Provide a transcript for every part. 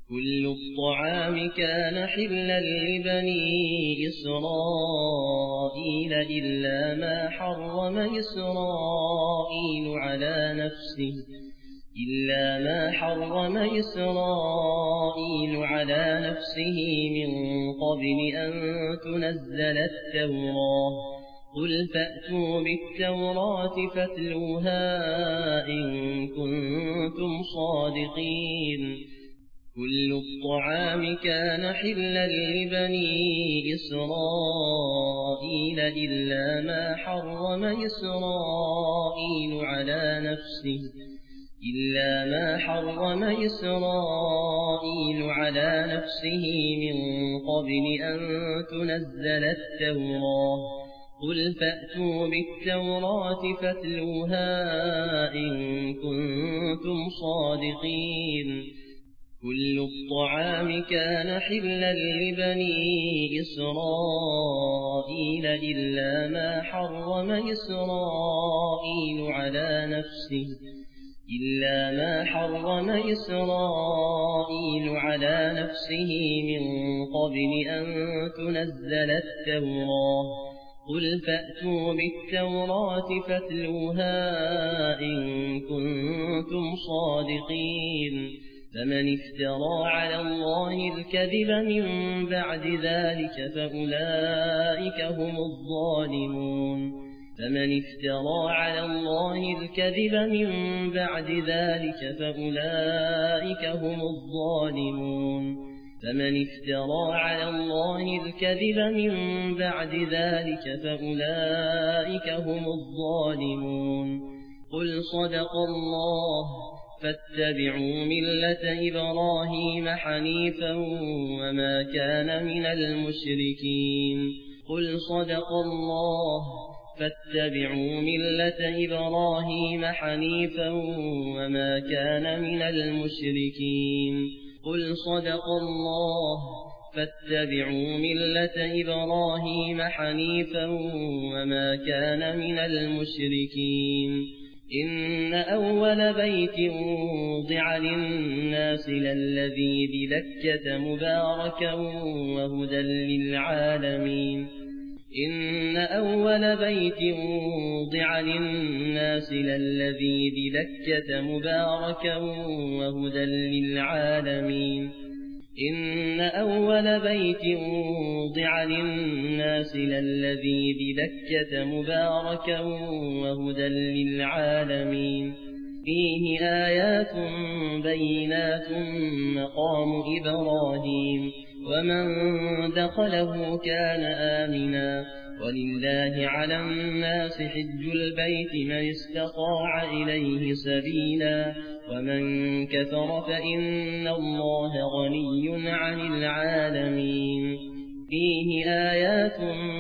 كل الطعام كان حلا لبني إسرائيل إلا ما حرم إسرائيل على نفسه من قبل أن تنزل التوراة. قل فأتوا بالتوراة فاتلوها إن كنتم صادقين. كل الطعام كان حلا لبني إسرائيل إلا ما حرم إسرائيل على نفسه من قبل أن تنزل التوراة. قل فأتوا بالتوراة فاتلوها إن كنتم صادقين. كل الطعام كان حلا لبني إسرائيل إلا ما حرم إسرائيل على نفسه من قبل أن تنزل التوراة. قل فأتوا بالتوراة فاتلوها إن كنتم صادقين. فمن افترى على الله الكذب من بعد ذلك فأولئك هم الظالمون. قل صدق الله. فاتبعوا ملة إبراهيم حنيفا وما كان من المشركين. إن أول بيت وضع للناس للذي ببكة مباركا وهدى للعالمين. فيه آيات بينات مقام إبراهيم ومن دخله كان آمنا ولله على الناس حج البيت من استطاع إليه سبيلا ومن كفر فإن الله غني عن العالمين. فيه آيات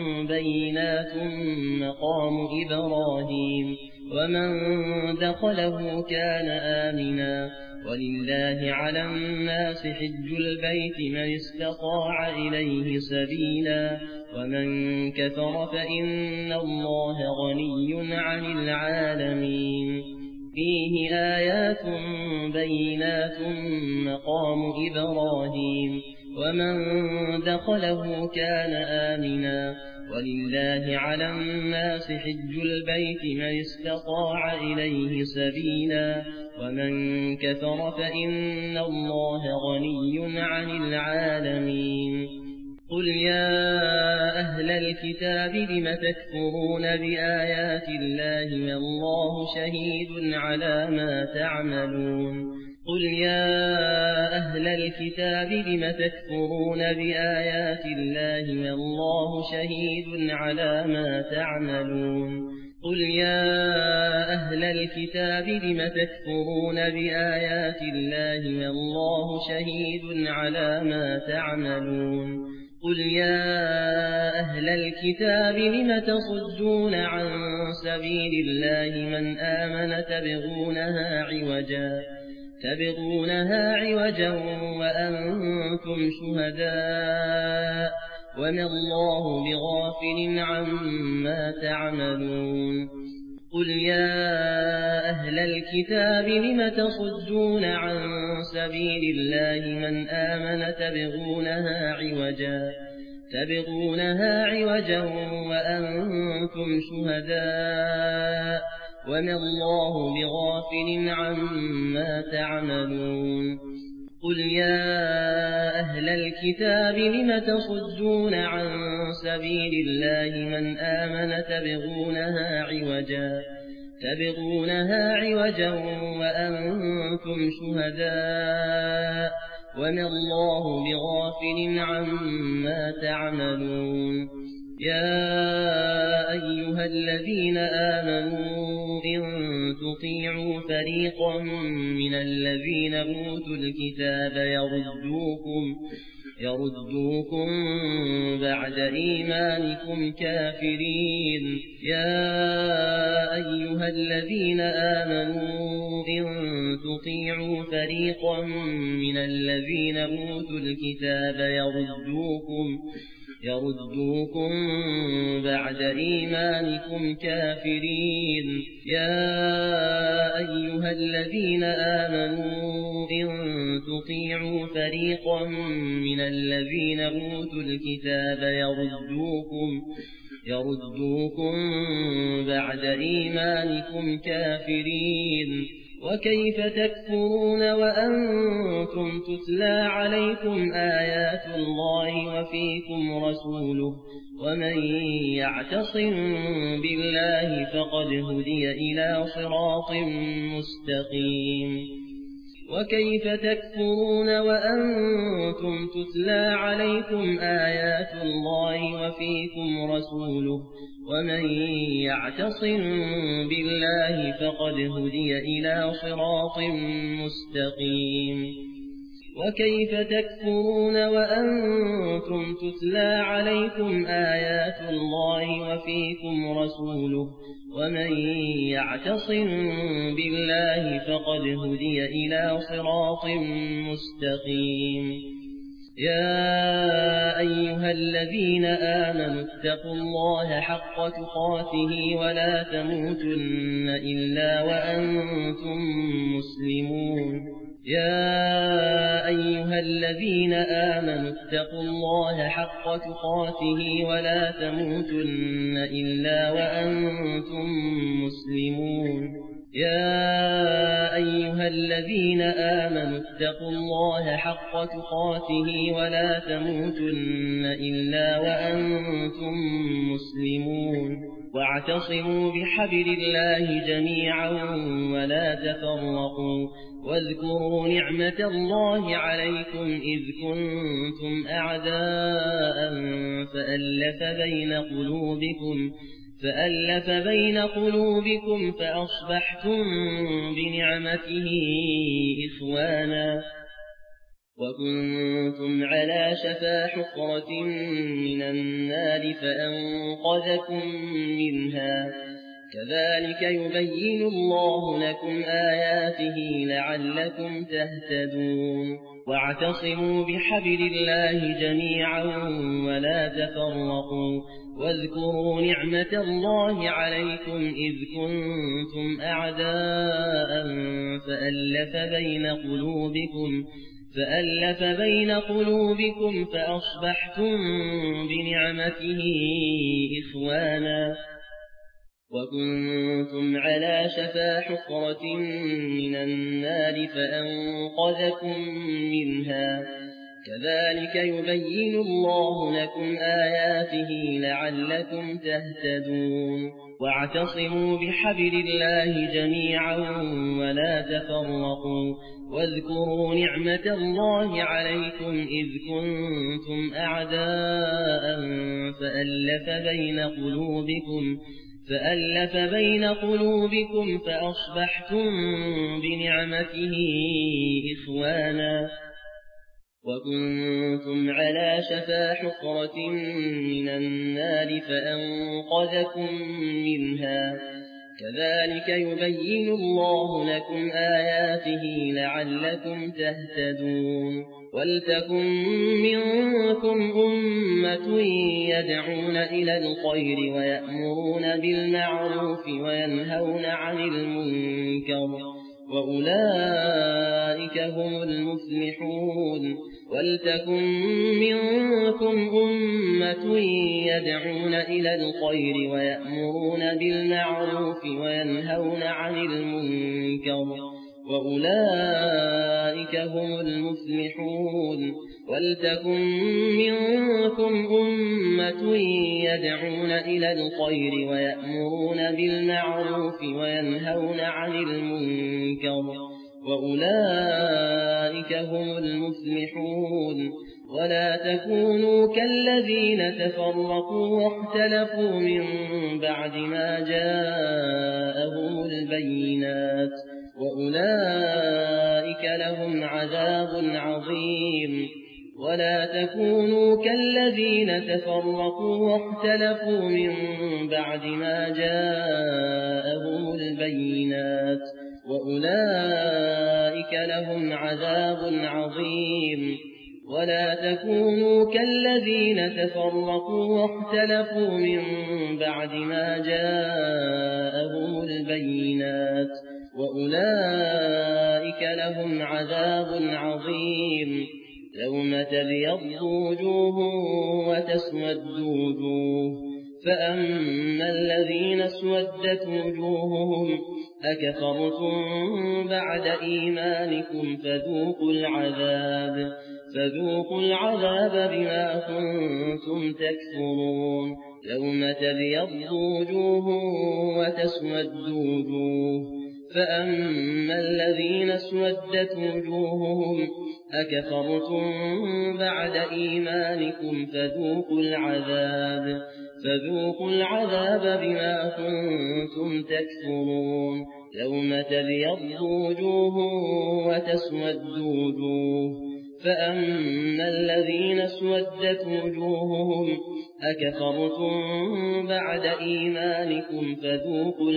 بينات مقام إبراهيم ومن دخله كان آمنا ولله على الناس حج البيت من استطاع إليه سبيلا ومن كفر فإن الله غني عن العالمين. فيه آيات بينات مقام إبراهيم ومن دخله كان آمنا ولله على الناس حج البيت من استطاع إليه سبيلا ومن كفر فإن الله غني عن العالمين. قل يا أهل الكتاب لم تكفرون بآيات الله والله شهيد على ما تعملون. قل يا أهل الكتاب لم تكفرون بآيات الله والله شهيد على ما تعملون. قل يا أهل الكتاب لم تكفرون بآيات الله والله شهيد على ما تعملون. قل يا أهل الكتاب لم تصدون عن سبيل الله من آمن تبغونها عوجا وأنتم شهداء وما الله بغافل عما تعملون. قل يا أهل الكتاب لم تصدون عن سبيل الله من آمن تبغونها عوجا وأنتم شهداء وما الله بغافل عما تعملون قل يا أهل الكتاب لم تصدون عن سبيل الله من آمن تبغونها عوجا وأنتم شهداء وما الله بغافل عما تعملون يا أيها الذين آمنوا إن تطيعوا فريقا من الذين أوتوا الكتاب يردوكم بعد إيمانكم كافرين يا أيها الذين آمنوا إن تطيعوا فريقا من الذين أوتوا الكتاب يردوكم بعد إيمانكم كافرين يا أيها الذين آمنوا إن تطيعوا فريقا من الذين أوتوا الكتاب يردوكم بعد إيمانكم كافرين وكيف تكفرون وأنتم تتلى عليكم آيات الله وفيكم رسوله ومن يعتصم بالله فقد هدي إلى صراط مستقيم وكيف تكفرون وأنتم تتلى عليكم آيات الله وفيكم رسوله ومن يعتصم بالله فقد هدي إلى صراط مستقيم وكيف تكفرون وأنتم تتلى عليكم آيات الله وفيكم رسوله ومن يعتصم بالله فقد هدي إلى صراط مستقيم يا أيها الذين آمنوا اتقوا الله حق تقاته ولا تموتن إلا وأنتم مسلمون يا أيها الذين آمنوا اتقوا الله حق تقاته ولا تموتن إلا وأنتم مسلمون يا أيها الذين آمنوا اتقوا الله حق تقاته ولا تموتن إلا وأنتم مسلمون واعتصموا بحبل الله جميعا ولا تفرقوا واذكروا نعمة الله عليكم إذ كنتم أعداء فألف بين قلوبكم فأصبحتم بنعمته إخوانا وكنتم على شفا حفرة من النار فأنقذكم منها كذلك يبين الله لكم آياته لعلكم تهتدون واعتصموا بحبل الله جميعا ولا تفرقوا واذكروا نعمة الله عليكم إذ كنتم أعداء فألف بين قلوبكم فأصبحتم بنعمته إخوانا وكنتم على شفا حفرة من النار فأنقذكم منها كذلك يبين الله لكم آياته لعلكم تهتدون واعتصموا بحبل الله جميعا ولا تفرقوا واذكروا نعمة الله عليكم إذ كنتم أعداء فألف بين قلوبكم فأصبحتم بنعمته إخوانا وكنتم على شفا حفرة من النار فأنقذكم منها كذلك يبين الله لكم آياته لعلكم تهتدون ولتكن منكم أمة يدعون إلى الخير ويأمرون بالمعروف وينهون عن المنكر وأولئك هم المفلحون ولتكن منكم أمة يدعون إلى الخير ويأمرون بالمعروف وينهون عن المنكر وأولئك هم المفلحون ولتكن منكم أمة يدعون إلى الخير ويأمرون بالمعروف وينهون عن المنكر وأولئك هم المفلحون ولا تكونوا كالذين تفرقوا واختلفوا من بعد ما جاءهم البينات وأولئك لهم عذاب عظيم ولا تكونوا كالذين تفرقوا واختلفوا من بعد ما جاءهم البينات وأولئك لهم عذاب عظيم ولا تكونوا كالذين تفرقوا واختلفوا من بعد ما جاءهم البينات وأولئك لهم عذاب عظيم يوم تبيض وجوه وتسود وجوه فأما الذين اسودت وجوههم أكفرتم بعد إيمانكم فذوقوا العذاب بما كنتم تكفرون يوم تبيض وجوه وتسود وجوه فأما الذين اسودت وجوههم أكفرتم بعد إيمانكم فذوقوا العذاب بما كنتم تكفرون يوم تبيض وجوه وتسود وجوه فأما الذين اسودت وجوههم أكفرتم بعد إيمانكم فذوقوا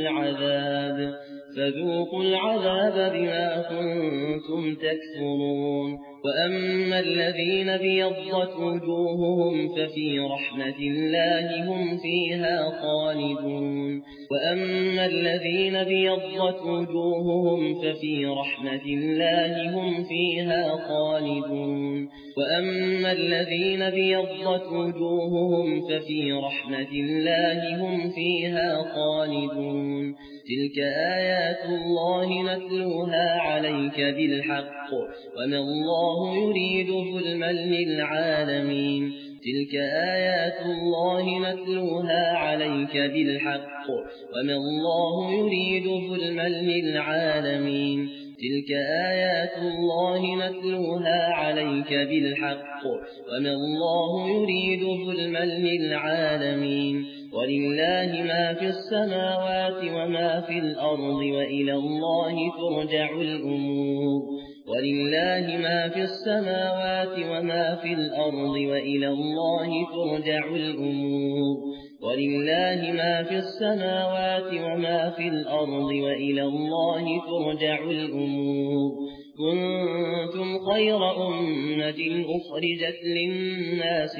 العذاب بما كنتم تكفرون وأما الذين ابيضت وجوههم ففي رحمة الله هم فيها خالدون وأما الذين ابيضت وجوههم ففي رحمة الله هم فيها خالدون وأما الذين ابيضت وجوههم ففي رحمة الله هم فيها خالدون تلك آيات الله نتلوها عليك بالحق وما الله يريد ظلما للعالمين تلك آيات الله نتلوها عليك بالحق وما الله يريد ظلما للعالمين تلك آيات الله نتلوها عليك بالحق وما الله يريد ظلما للعالمين ولله ما في السماوات وما في الأرض وإلى الله ترجع الأمور ولله ما في السماوات وما في الأرض وإلى الله ترجع الأمور ولله ما في السماوات وما في الأرض وإلى الله ترجع الأمور كنتم خير أمة أخرجت للناس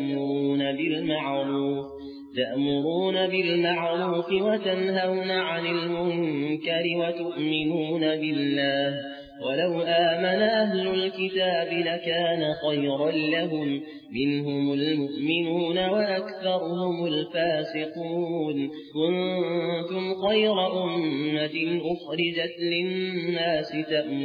تأمرون بالمعروف وتنهون عن المنكر وتؤمنون بالله ولو آمن أهل الكتاب لكان خيرا لهم منهم المؤمنون وأكثرهم الفاسقون كنتم خير أمة أخرجت للناس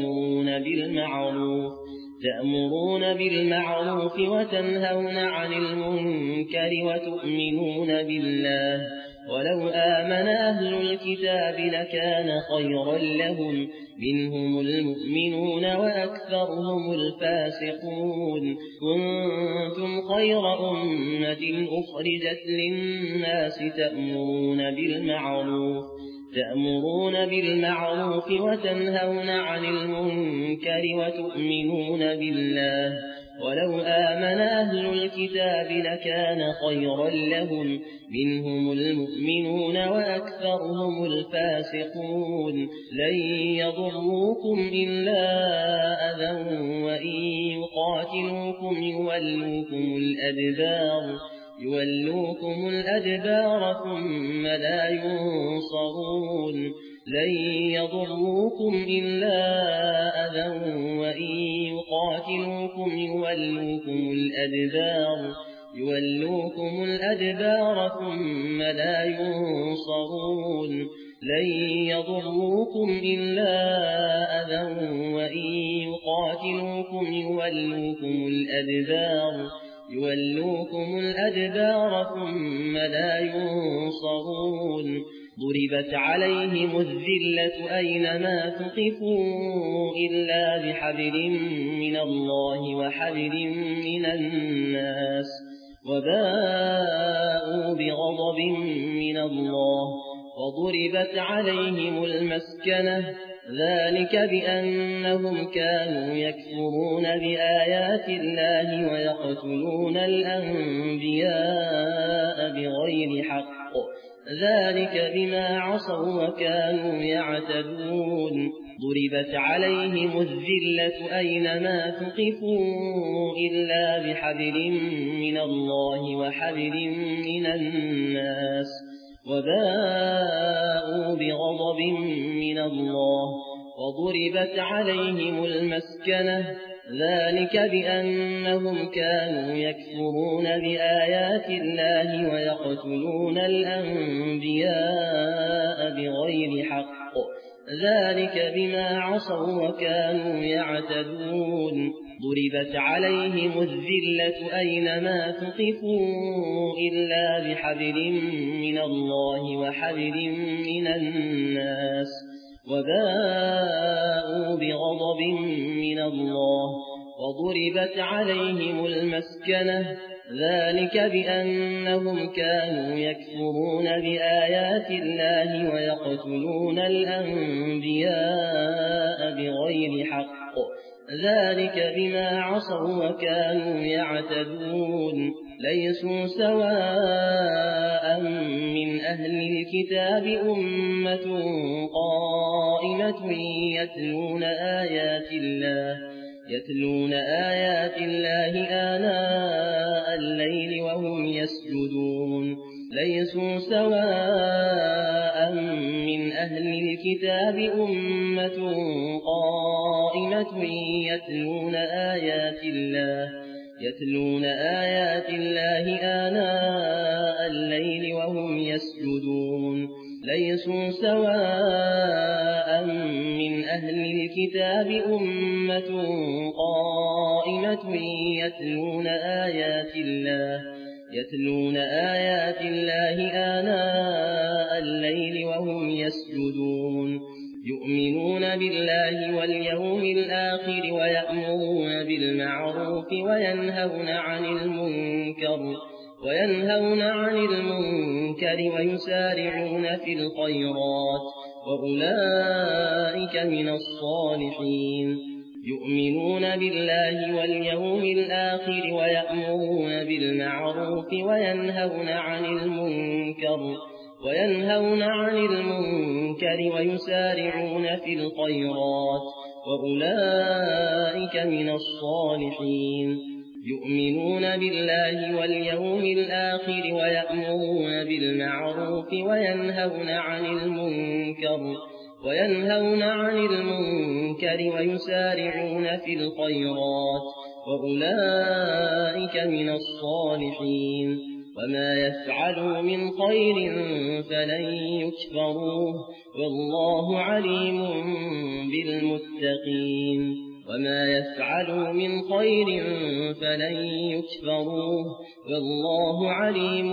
تأمرون بالمعروف وتنهون عن المنكر وتؤمنون بالله ولو آمن أهل الكتاب لكان خيرا لهم منهم المؤمنون وأكثرهم الفاسقون كنتم خير أمة أخرجت للناس تأمرون بالمعروف وتنهون عن المنكر وتؤمنون بالله ولو آمن أهل الكتاب لكان خيرا لهم منهم المؤمنون وأكثرهم الفاسقون لن يضروكم إلا أذى وإن يقاتلوكم يولوكم الأدبار ثم لا ينصرون لن يضروكم إلا أذى وإن يقاتلوكم يولوكم الأدبار ثم لا ينصرون لن يضروكم إلا أذى وإن يقاتلوكم يولوكم الأدبار ثم لا ينصرون ضربت عليهم الذلة أينما ثقفوا إلا بحبل من الله وحبل من الناس وباءوا بغضب من الله وضربت عليهم المسكنة ذلك بأنهم كانوا يكفرون بآيات الله ويقتلون الأنبياء بغير حق ذلك بما عصوا وكانوا يعتدون ضربت عليهم الذلة أينما ثقفوا إلا بحبل من الله وحبل من الناس وباءوا بغضب من الله وضربت عليهم المسكنة ذلك بأنهم كانوا يكفرون بآيات الله ويقتلون الأنبياء بغير حق ذلك بما عصوا وكانوا يعتدون ضربت عليهم الذلة أينما ثقفوا إلا بحبل من الله وحبل من الناس وباءوا بغضب من الله وضربت عليهم المسكنة ذلك بأنهم كانوا يكفرون بآيات الله ويقتلون الأنبياء بغير حق ذلك بما عصوا وكانوا يعتدون ليسوا سواء من أهل الكتاب أمة قائمة يتلون آيات الله آناء الليل وهم يسجدون ليسوا سواء من أهل الكتاب أمة قائمة يتلون آيات الله آناء الليل وهم يسجدون ليسوا سواء من أهل الكتاب أمة قائمة يتلون آيات الله آناء الليل وهم يسجدون يؤمنون بالله واليوم الآخر ويأمرون بالمعروف وينهون عن المنكر ويسارعون في الخيرات وأولئك من الصالحين يؤمنون بالله واليوم الآخر ويأمرون بالمعروف وينهون عن المنكر ويسارعون في الخيرات وأولئك من الصالحين يؤمنون بالله واليوم الآخر ويأمرون بالمعروف وينهون عن المنكر ويسارعون في الخيرات وأولئك من الصالحين وما يفعلوا من خير فلن يكفروه والله عليم بالمتقين وما يفعلوا من خير فلن يكفروه والله عليم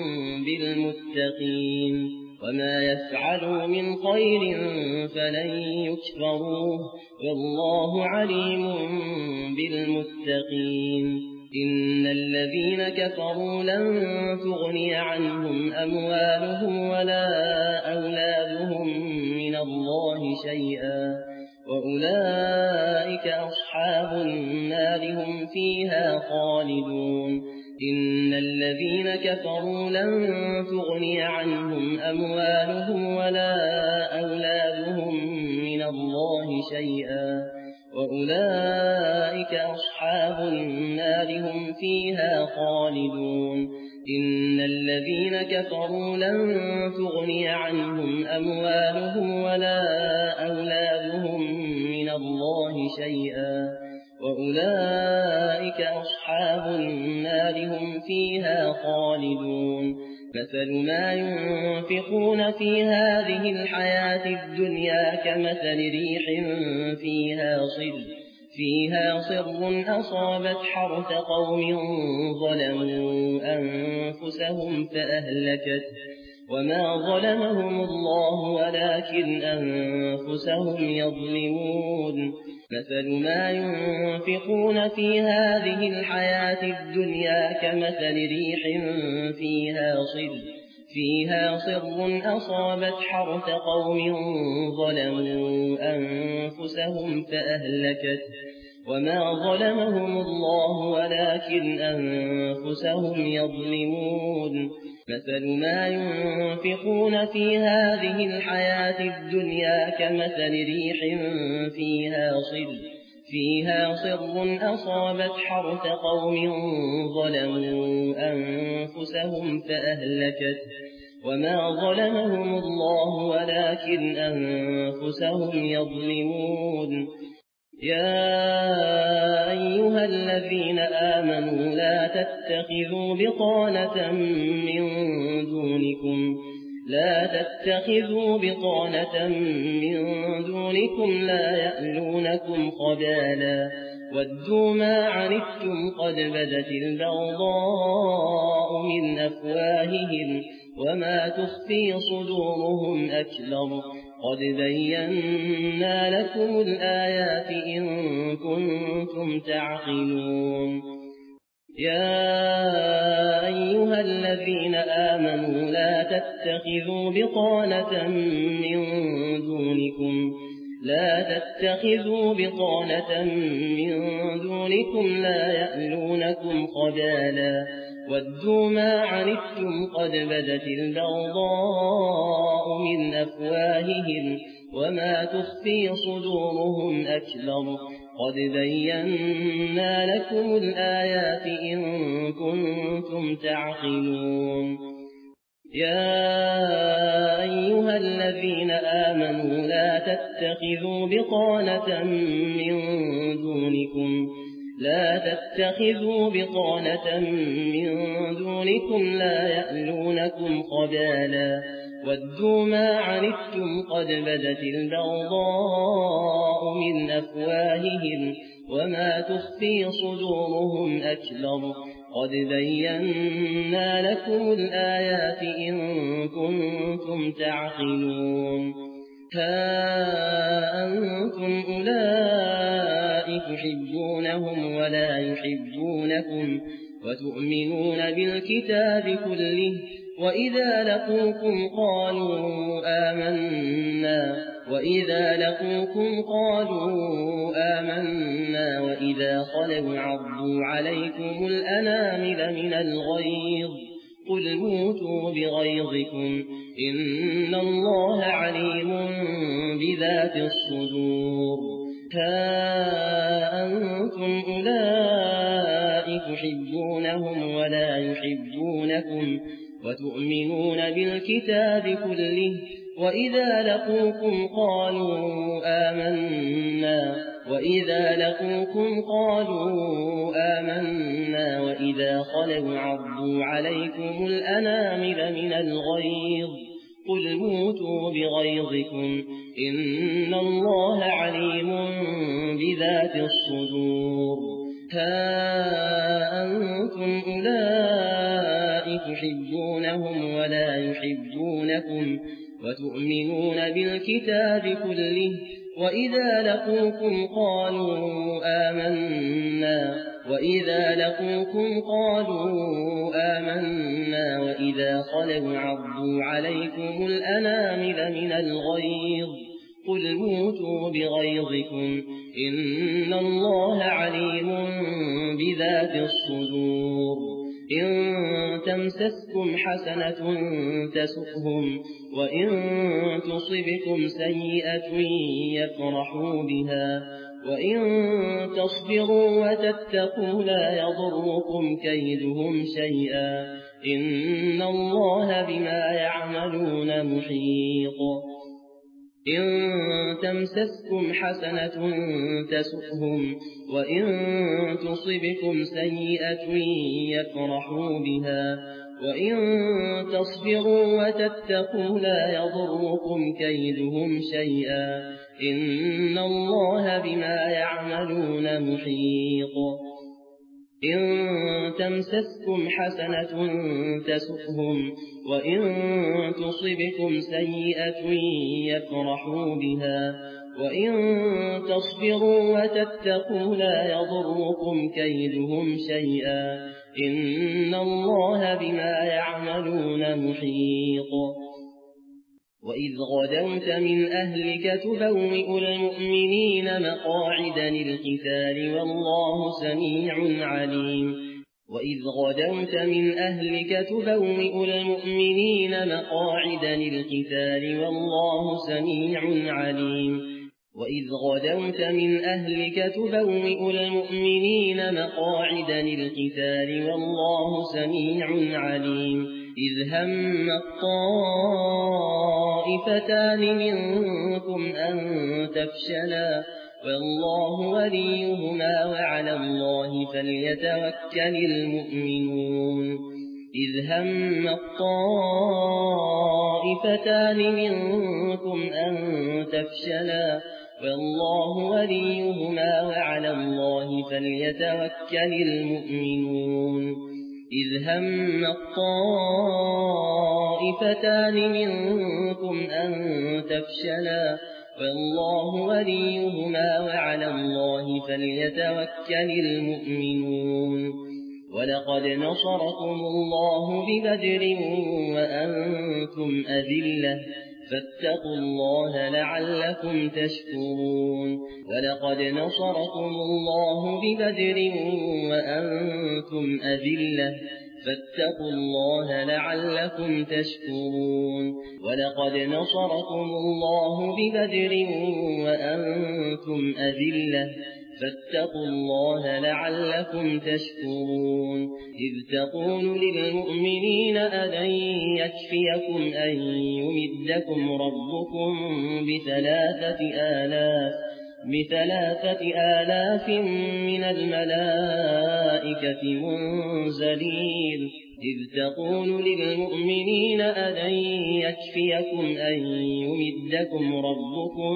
بالمتقين وما يفعلوا من خير فلن يكفروه والله عليم بالمتقين إن الذين كفروا لن تغني عنهم أموالهم ولا أولادهم من الله شيئا وأولئك أصحاب النار هم فيها خالدون إن الذين كفروا لن تغني عنهم أموالهم ولا أولادهم من الله شيئا وأولئك أصحاب النار هم فيها خالدون إن الذين كفروا لن تغني عنهم أموالهم ولا أولادهم من الله شيئا وأولئك أصحاب النار هم فيها خالدون مثل ما ينفقون في هذه الحياة الدنيا كمثل ريح فيها صر أصابت حرث قوم ظلموا أنفسهم فأهلكت وما ظلمهم الله ولكن أنفسهم يظلمون مثل ما ينفقون في هذه الحياة الدنيا كمثل ريح فيها صر أصابت حرث قوم ظلموا أنفسهم فأهلكت وما ظلمهم الله ولكن أنفسهم يظلمون مثل ما ينفقون في هذه الحياة الدنيا كمثل ريح فيها صر أصابت حرث قوم ظلموا أنفسهم فأهلكت وما ظلمهم الله ولكن أنفسهم يظلمون يا أيها الذين آمنوا لا تتخذوا بطانة من دونكم لا يألونكم خبالا ودوا ما عنتم قد بدت البغضاء من أفواههم وما تخفي صدورهم أكبر قد بينا لكم الآيات إن كنتم تعقلون يا أيها الذين آمنوا لا تتخذوا بطانة من دونكم لا يألونكم خبالا ودوا ما عنتم قد بدت البغضاء من أفواههم وما تخفي صدورهم أكبر قد بينا لكم الآيات إن كنتم تعقلون يا أيها الذين آمنوا لا تتخذوا بطانة من دونكم لا يألونكم خبالا ودوا ما عنتم قد بدت البغضاء من أفواههم وما تخفي صدورهم أكبر قد بينا لكم الآيات إن كنتم تعقلون ها أنتم أولئك تحبونهم ولا يحبونكم وتؤمنون بالكتاب كله وإذا لقوكم قالوا آمنا وإذا خلوا عضوا عليكم الأنامل من الغيظ قل موتوا بغيظكم إن الله عليم بذات الصدور ها أنتم أولئك تحبونهم ولا يحبونكم وتؤمنون بالكتاب كله وإذا لقوكم قالوا آمنا وإذا خلوا عضوا عليكم الأنامل من الغيظ قل موتوا بغيظكم إن الله عليم بذات الصدور ها أنتم أولئك تحبونهم ولا يحبونكم وتؤمنون بالكتاب كله وإذا لقوكم قالوا وإذا لقوكم قالوا آمنا وإذا خلوا عضوا عليكم الأنامل من الغيظ قل موتوا بغيظكم إن الله عليم بذات الصدور إن تمسسكم حسنة تسؤهم وإن تصبكم سيئة يفرحوا بها وإن تصبروا وتتقوا لا يضركم كيدهم شيئا إن الله بما يعملون محيط إن تمسسكم حسنة تسؤهم وإن تصبكم سيئة يفرحوا بها وإن تصبروا وتتقوا لا يضركم كيدهم شيئا إن الله بما يعملون محيط إن تمسسكم حسنة تسؤهم وإن تصبكم سيئة يفرحوا بها وإن تصبروا وتتقوا لا يضركم كيدهم شيئا إن الله بما يعملون محيط وإذ غدوت من أهلك تبوئ المؤمنين مقاعد للقتال والله سميع عليم وإذ غدوت من أهلك تبوئ المؤمنين مقاعد للقتال والله سميع عليم وإذ غدوت من أهلك تبوئ المؤمنين مقاعد للقتال والله سميع عليم إذ هم الطائفتان منكم أن تفشلا والله وليهما وعلى الله فليتوكل المؤمنون إذ هم الطائفتان منكم أن تفشلا والله وليهما وعلى الله فليتوكل المؤمنون إذ هم الطائفتان منكم أن تفشلا والله وليهما وعلى الله فليتوكل المؤمنون ولقد نصركم الله ببدر وأنتم أذلة فاتقوا الله لعلكم تشكرون ولقد نصركم الله ببدر وأنتم أذلة فاتقوا الله لعلكم تشكرون ولقد نصركم الله ببدر وأنتم أذلة فاتقوا الله لعلكم تشكرون إذ تقول للمؤمنين ألن يكفيكم أن يمدكم ربكم ب3,000 من الملائكة منزلين إذ تقول للمؤمنين ألن يكفيكم أن يمدكم ربكم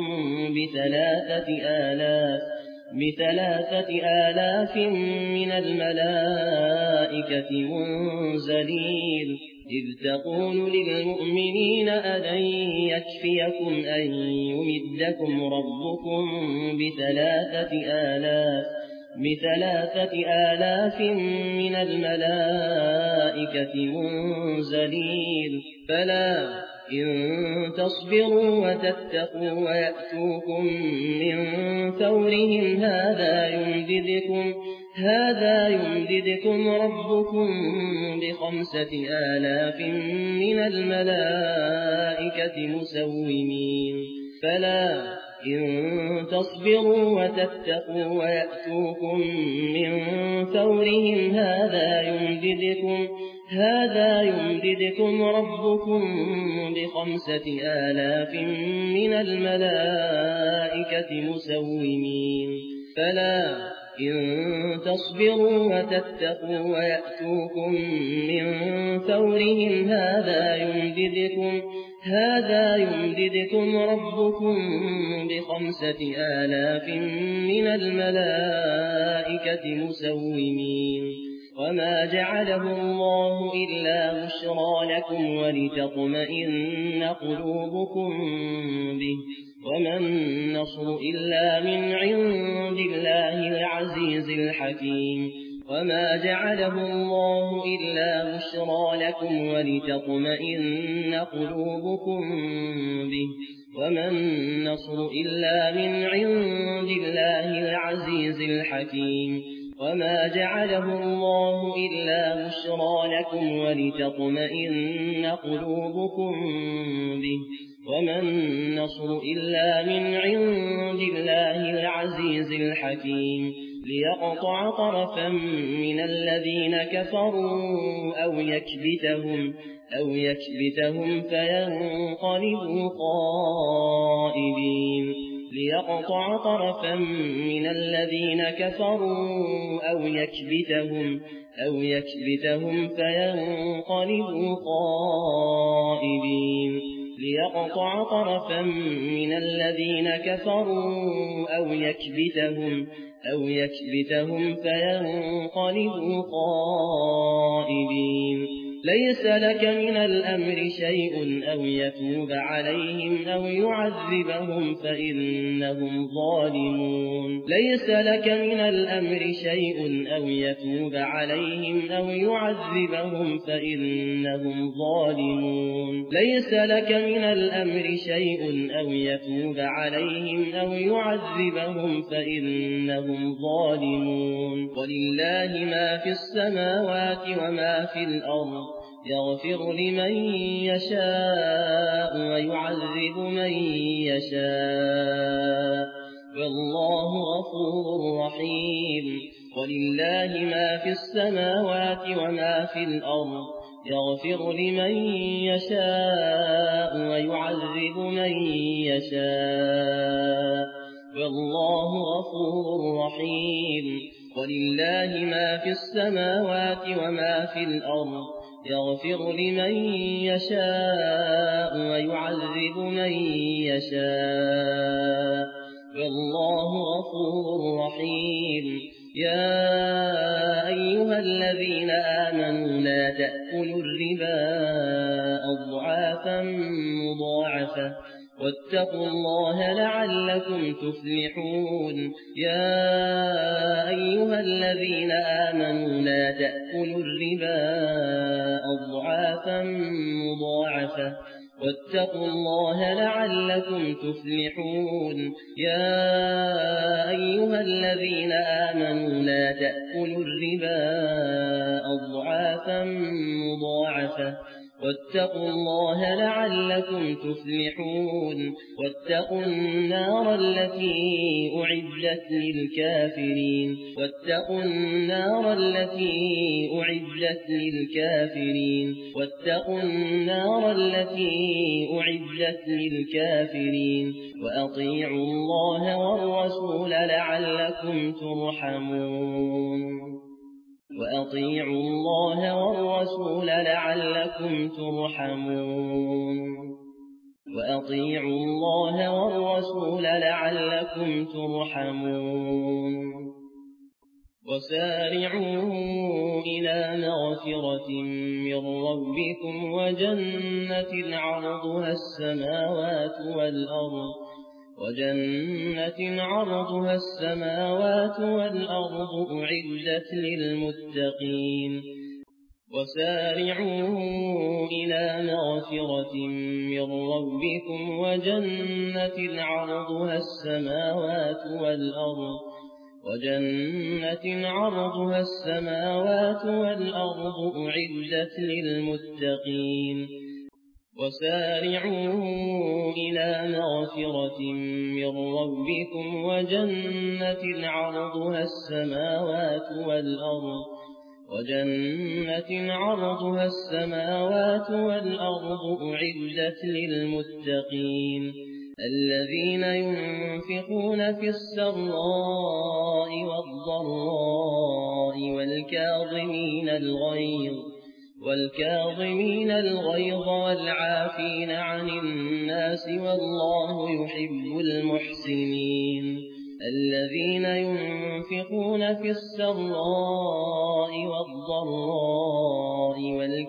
ب3,000 من الملائكة منزلين إذ تقول للمؤمنين ألن يكفيكم أن يمدكم ربكم ب3,000 من الملائكة منزلين بلى إن تصبروا وتتقوا ويأتوكم من فورهم هذا يمددكم ربكم ب5,000 من الملائكة مسومين فلا إن تصبروا وتتقوا ويأتوكم من فورهم هذا يمددكم ربكم ب5,000 من الملائكة مسومين فلا إن تصبروا وتتقوا ويأتوكم من فورهم هذا يمددكم ربكم ب5,000 من الملائكة مسومين وما جعله الله إلا بشرى لكم ولتطمئن قلوبكم به وما النصر إلا من عند الله العزيز الحكيم وما جعله الله إلا بشرى لكم ولتطمئن قلوبكم به وما النصر إلا من عند الله العزيز الحكيم وما جعله الله إلا بشرى لكم ولتطمئن قلوبكم به وما النصر إلا من عند الله العزيز الحكيم ليقطع طرفا من الذين كفروا أو يكبتهم فينقلبوا خائبين ليقطع طرفا من الذين كفروا أو يكبتهم فينقلبوا خائبين ليقطع طرفا من الذين كفروا أو يكبتهم فينقلبوا خائبين ليس لك من الأمر شيء أو يتوب عليهم أو يعذبهم فإنهم ظالمون ليس لك من الأمر شيء أو يتوب عليهم أو يعذبهم فإنهم ظالمون ليس لك من الأمر شيء أو يتوب عليهم أو يعذبهم فإنهم ظالمون ولله ما في السماوات وما في الأرض يغفر لمن يشاء ويعذب من يشاء والله غفور رحيم ولله ما في السماوات وما في الأرض يغفر لمن يشاء ويعذب من يشاء والله غفور رحيم ولله ما في السماوات وما في الأرض يغفر لمن يشاء ويعذب من يشاء والله غفور رحيم يا أيها الذين آمنوا لا تأكلوا الربا أضعافا مضاعفة واتقوا الله لعلكم تفلحون يا أيها الذين آمنوا لا تأكلوا الربا أضعافا مضاعفة واتقوا الله لعلكم تفلحون يا أيها الذين آمنوا لا تأكلوا الربا أضعافا مضاعفة واتقوا الله لعلكم تفلحون واتقوا النار التي أعدت للكافرين واتقوا النار التي أعدت للكافرين واتقوا النار التي أعدت للكافرين وأطيعوا الله والرسول لعلكم ترحمون وأطيعوا الله والرسول لعلكم ترحمون وأطيعوا الله والرسول لعلكم ترحمون وسارعوا إلى مغفرة من ربكم وجنة عرضها السماوات والأرض أعدت للمتقين وسارعوا إلى مغفرة من ربكم وجنة عرضها السماوات والأرض أعدت للمتقين وسارعوا إلى مغفرة من ربكم وجنة عرضها السماوات والأرض أعدت للمتقين الذين ينفقون في السراء والضراء والكاظمين الغيظ والعافين عن الناس والله يحب المحسنين الذين ينفقون في السراء والضراء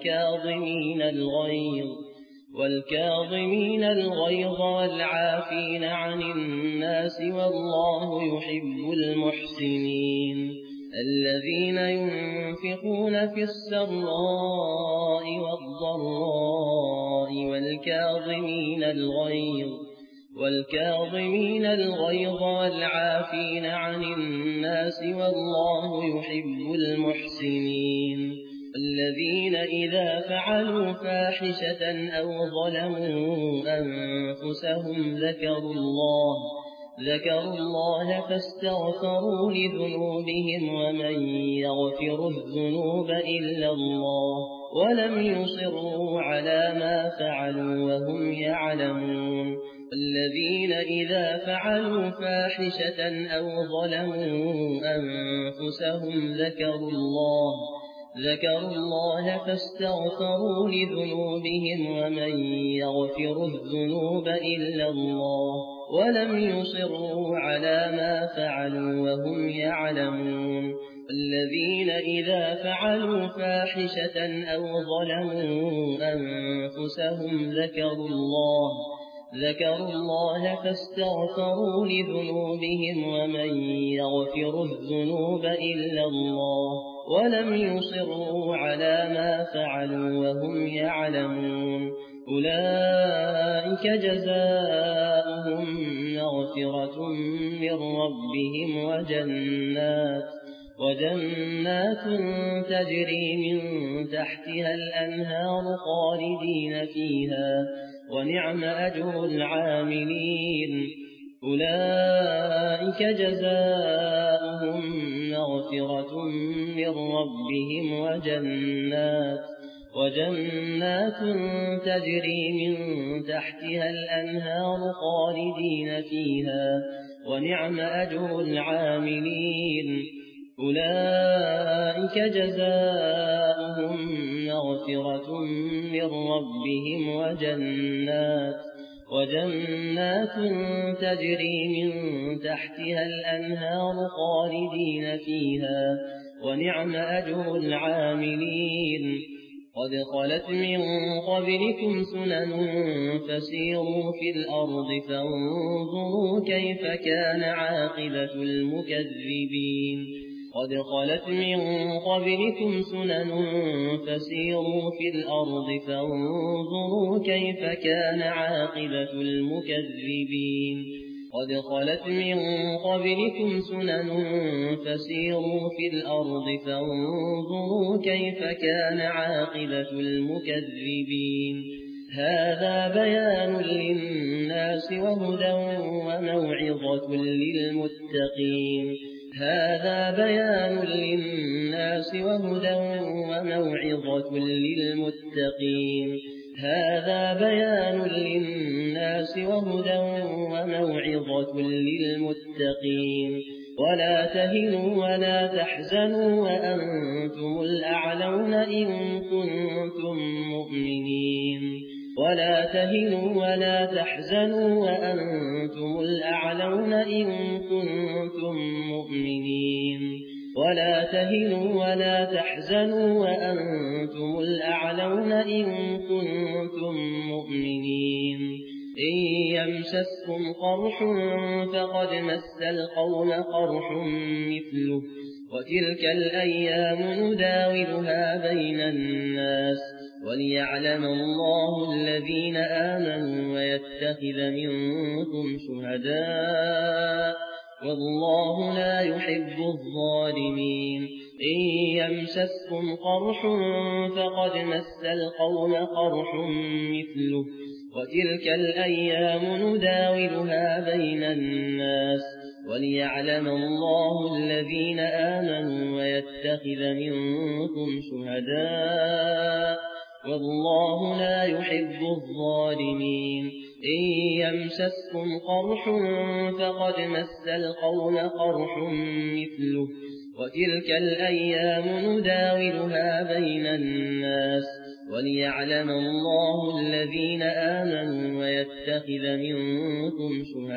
والكاظمين الغيظ والعافين عن الناس والله يحب المحسنين الذين ينفقون في السراء والضراء والكاظمين الغيظ والعافين عن الناس والله يحب المحسنين الذين إذا فعلوا فاحشة أو ظلموا أنفسهم ذكروا الله فاستغفروا لذنوبهم ومن يغفر الذنوب إلا الله ولم يصروا على ما فعلوا وهم يعلمون الذين إذا فعلوا فاحشة أو ظلموا أنفسهم ذكروا الله فاستغفروا لذنوبهم ومن يغفر الذنوب إلا الله ولم يصروا على ما فعلوا وهم يعلمون الذين إذا فعلوا فاحشة أو ظلموا أنفسهم ذكروا الله فاستغفروا لذنوبهم ومن يغفر الذنوب إلا الله ولم يصروا على ما فعلوا وهم يعلمون أولئك جزاؤهم مغفرة من ربهم وجنات تجري من تحتها الأنهار خالدين فيها ونعم أجر العاملين أولئك جزاؤهم مغفرة من ربهم وجنات تجري من تحتها الأنهار خالدين فيها ونعم أجر العاملين أولئك جزاؤهم مغفرة من ربهم وجنات تجري من تحتها الأنهار خالدين فيها ونعم أجر العاملين قد خلت من قبلكم سنن فسيروا في الأرض فانظروا كيف كان عاقبة المكذبين قد خلت من قبلكم سنن فسيروا في الأرض فانظروا كيف كان عاقبة المكذبين قد خلت من قبلكم سنن فسيروا في الأرض فانظروا كيف كان عاقبة المكذبين هذا بيان للناس وهدى وموعظة للمتقين هذا بيان للناس وهدى وموعظة للمتقين هذا بيان للناس وهدى وموعظة للمتقين ولا تهنوا ولا تحزنوا وأنتم الأعلون إن كنتم مؤمنين ولا تهنوا ولا تحزنوا وأنتم الأعلون إن كنتم مؤمنين ولا تهنوا ولا تحزنوا وأنتم الأعلون إن كنتم مؤمنين إن يمسسكم قرح فقد مس القوم قرح مثله وتلك الأيام نداولها بين الناس وليعلم الله الذين آمنوا ويتخذ منكم شهداء والله لا يحب الظالمين إن يمسسكم قرح فقد مس القوم قرح مثله وتلك الأيام نداولها بين الناس وليعلم الله الذين آمنوا ويتخذ منكم شهداء والله لا يحب الظالمين إن يمسسكم قرح فقد مس القوم قرح مثله وتلك الأيام نداولها بين الناس وليعلم الله الذين آمنوا ويتخذ منكم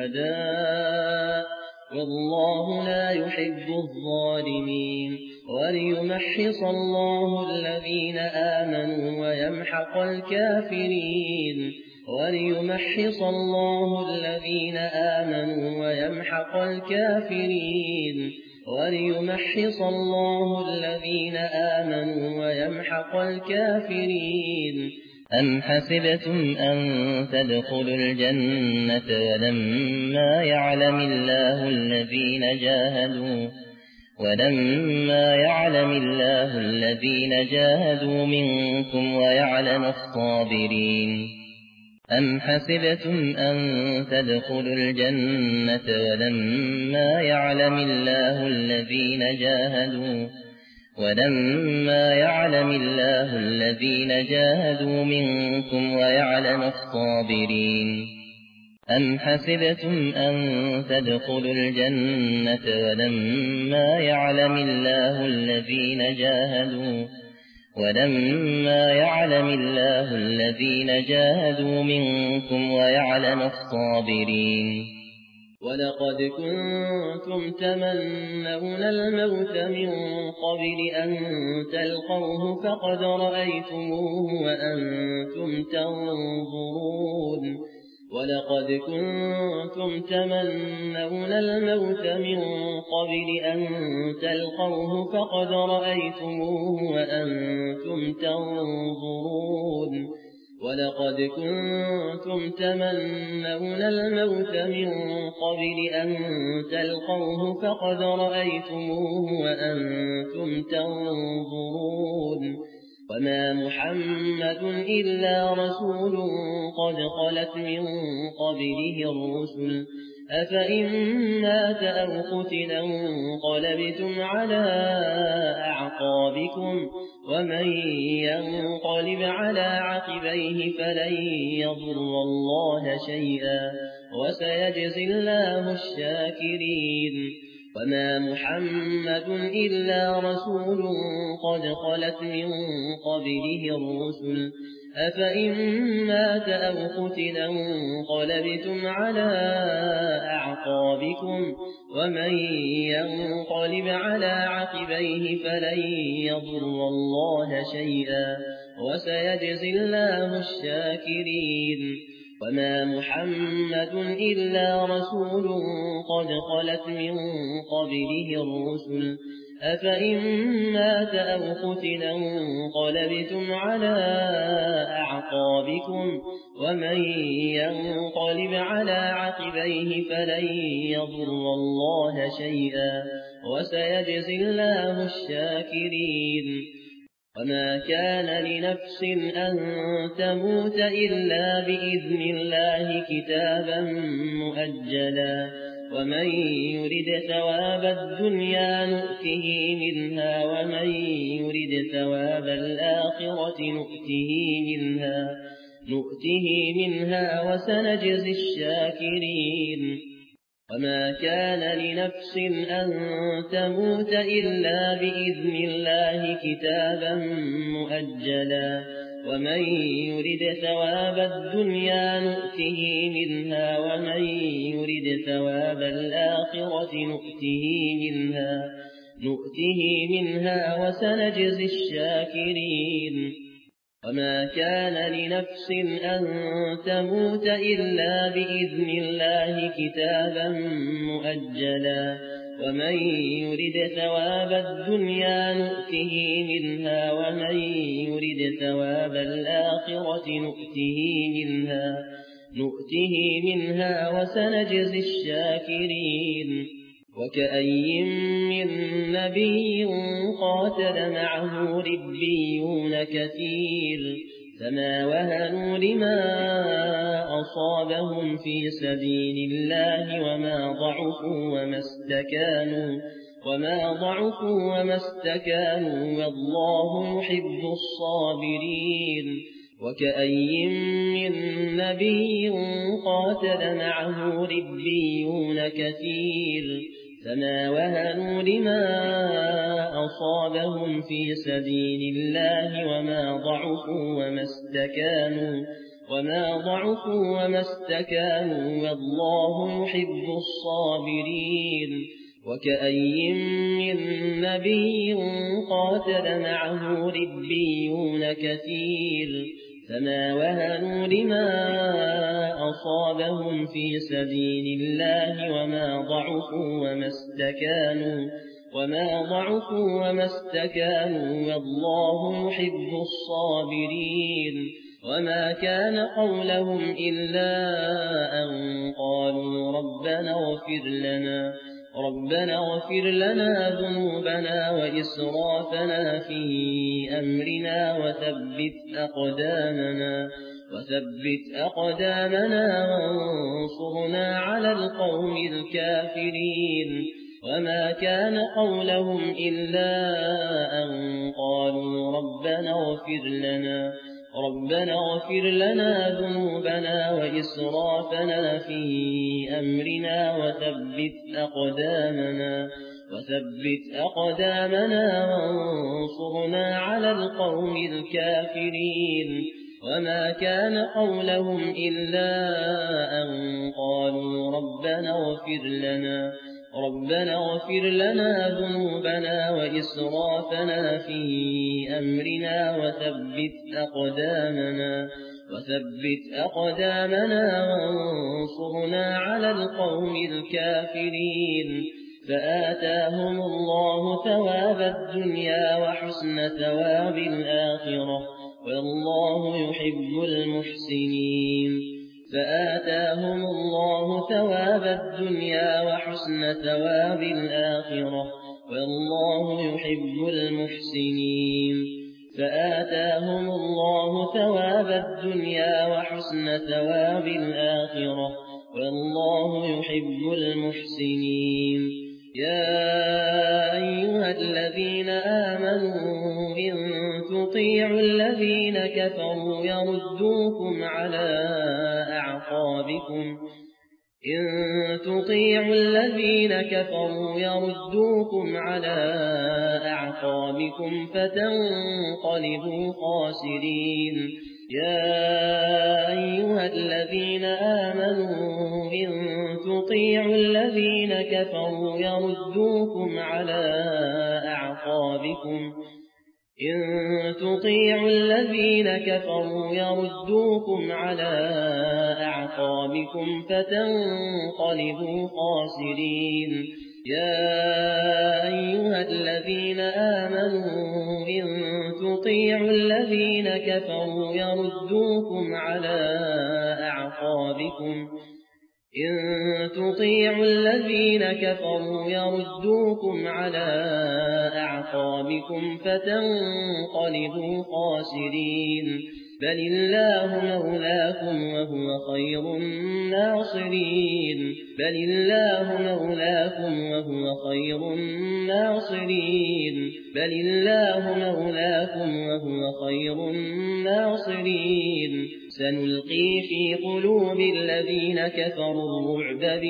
شهداء والله لا يحب الظالمين وليمحص الله الذين آمنوا ويمحق الكافرين وليمحص الله الذين آمنوا ويمحق الكافرين وليمحص الله الذين آمنوا ويمحق الكافرين. أم حسبتم أن تدخلوا الجنة ولما يعلم الله الذين جاهدوا منكم ويعلم الصابرين. أم حسبتم أن تدخلوا الجنة ولما يعلم الله الذين جاهدوا منكم ويعلم الصابرين. أم حسبتم أن تدخلوا الجنة ولما يعلم الله الذين جاهدوا منكم ويعلم الصابرين. ولقد كنتم تمنون الموت من قبل أن تلقوه فقد رأيتموه وأنتم تنظرون. ولقد كنتم تمنون الموت من قبل أن تلقوه فقد رأيتموه وأنتم تنظرون. ولقد كنتم تمنون الموت من قبل أن تلقوه فقد رأيتموه وأنتم تنظرون. وما محمد إلا رسول قد خلت من قبله الرسل أفإن مات أو قتل انقلبتم على أعقابكم ومن ينقلب على عقبيه فلن يضر الله شيئا وسيجزي الله الشاكرين. وما محمد إلا رسول قد خلت من قبله الرسل أفإن مات أو قتل انقلبتم على أعقابكم ومن ينقلب على عقبيه فلن يضر الله شيئا وسيجزي الله الشاكرين. وما محمد إلا رسول قد خلت من قبله الرسل أفإن مات أو قتل انقلبتم على أعقابكم ومن ينقلب على عقبيه فلن يضر الله شيئا وسيجزي الله الشاكرين. وما كان لنفس أن تموت إلا بإذن الله كتابا مؤجلا ومن يرد ثواب الدنيا نؤته منها ومن يرد ثواب الآخرة نؤته منها وسنجزي الشاكرين. وما كان لنفس أن تموت إلا بإذن الله كتابا مؤجلا ومن يرد ثواب الدنيا نؤته منها ومن يرد ثواب الآخرة نؤته منها وسنجزي الشاكرين. وما كان لنفس أن تموت إلا بإذن الله كتابا مؤجلا ومن يرد ثواب الدنيا نؤته منها ومن يرد ثواب الآخرة نؤته منها وسنجزي الشاكرين. وكأي من نبي قاتل معه ربيون كثير فما وهنوا لما أصابهم في سبيل الله وما ضعفوا وما استكانوا والله يحب الصابرين. وكأي من نبي قاتل معه ربيون كثير فما وهنوا لما أصابهم في سبيل الله وما ضعفوا وما استكانوا والله يحب الصابرين. وكأي من نبي قاتل معه ربيون كثير فما وهنوا لما أصابهم في سبيل الله وما ضعفوا وما ضعفوا وما استكانوا والله يحب الصابرين وما كان قولهم إلا أن قالوا ربنا اغفر لنا ذنوبنا وإسرافنا في أمرنا وثبت أقدامنا وانصرنا على القوم الكافرين وما كان قولهم إلا أن قالوا ربنا اغفر لنا ذنوبنا وإسرافنا في أمرنا وثبت أقدامنا وانصرنا على القوم الكافرين وما كان قولهم إلا أن قالوا ربنا اغفر لنا ذنوبنا وإسرافنا في أمرنا وثبت أقدامنا وانصرنا على القوم الكافرين فآتاهم الله ثواب الدنيا وحسن ثواب الآخرة والله يحب المحسنين فآتاهم الله ثواب الدنيا وحسن ثواب الآخرة والله يحب المحسنين فآتاهم الله ثواب الدنيا وحسن ثواب الآخرة والله يحب المحسنين يا أيها الذين آمنوا إن تطيعوا الذين كفروا يردوكم على أعقابكم فتنقلبوا خاسرين يا أيها الذين آمنوا إن تطيعوا الذين كفروا يردوكم على أعقابكم فتنقلبوا خاسرين يا أيها الذين آمنوا إن تطيعوا الذين كفروا يردوكم على أعقابكم فتنقلبوا خاسرين بل الله مولاكم وهو خير الناصرين سنلقي في قلوب الذين كفروا الرعب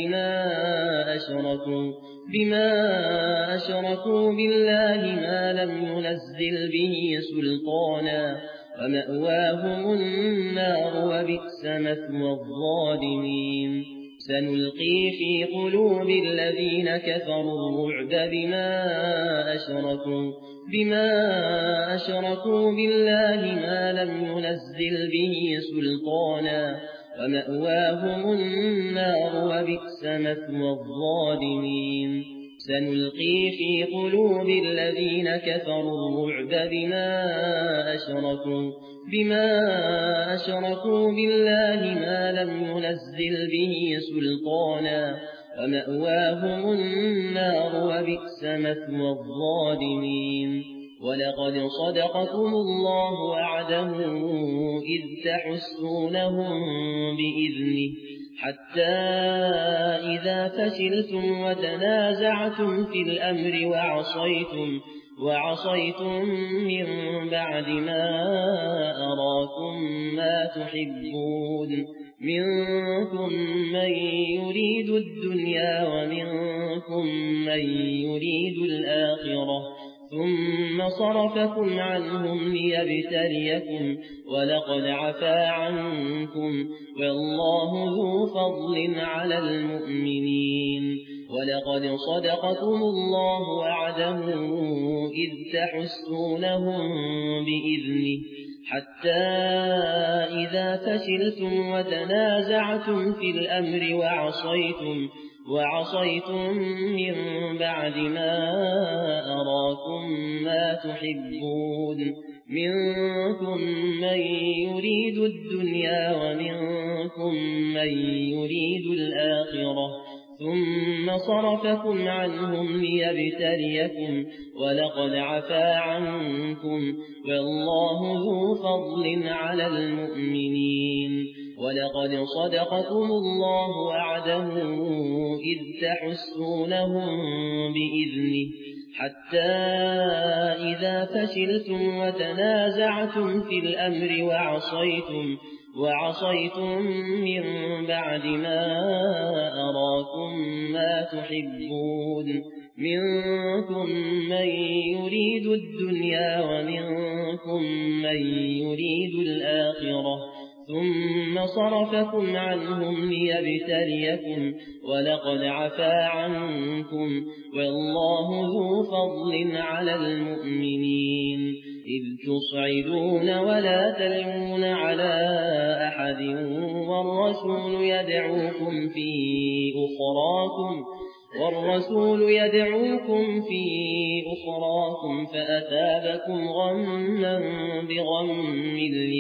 بما أشركوا بالله ما لم ينزل به سلطانا ومأواهم النار وبئس مثوى الظالمين سنلقي في قلوب الذين كفروا الرعب بما أشركوا بالله ما لم ينزل به سلطانا ومأواهم النار وبئس مثوى الظالمين سنلقي في قلوب الذين كفروا الرعب بما أشركوا بالله ما لم ينزل به سلطانا ومأواهم النار وبئس مثوى الظالمين ولقد صدقكم الله وعده إذ تحسونهم بإذنه حتى إذا فشلتم وتنازعتم في الأمر وعصيتم من بعد ما أراكم ما تحبون منكم من يريد الدنيا ومنكم من يريد الآخرة ثم صرفكم عنهم ليبتليكم ولقد عفا عنكم والله ذو فضل على المؤمنين ولقد صدقكم الله وعده إذ تحسونهم بإذنه حتى إذا فشلتم وتنازعتم في الأمر وعصيتم من بعد ما أراكم ما تحبون منكم من يريد الدنيا ومنكم من يريد الآخرة ثم صرفكم عنهم ليبتليكم ولقد عفا عنكم والله ذو فضل على المؤمنين ولقد صدقكم الله وعده إذ تحسونهم بإذنه حتى إذا فشلتم وتنازعتم في الأمر وعصيتم من بعد ما أراكم ما تحبون منكم من يريد الدنيا ومنكم من يريد الآخرة ثم صرفكم عنهم ليبتليكم ولقد عفا عنكم والله ذو فضل على المؤمنين إذ تصعدون ولا تلوون على أحد والرسول يدعوكم في أخراكم فأثابكم غما بغم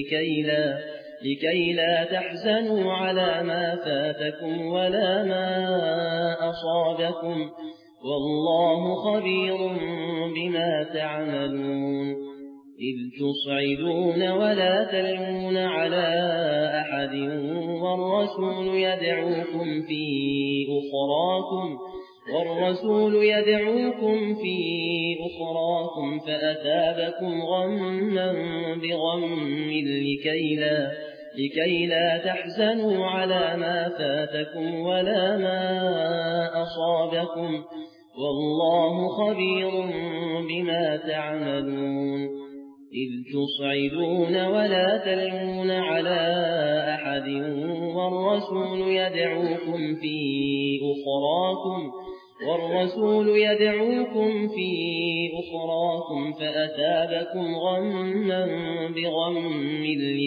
لكي لا تحزنوا على ما فاتكم ولا ما أصابكم والله خبير بما تعملون إذ تصعدون ولا تلوون على أحد والرسول يدعوكم في أخراكم فأثابكم غما بغم لكي لا تحزنوا على ما فاتكم ولا ما أصابكم والله خبير بما تعملون إذ تصعدون ولا تلوون على أحد والرسول يدعوكم في أخراكم فأثابكم غما بغم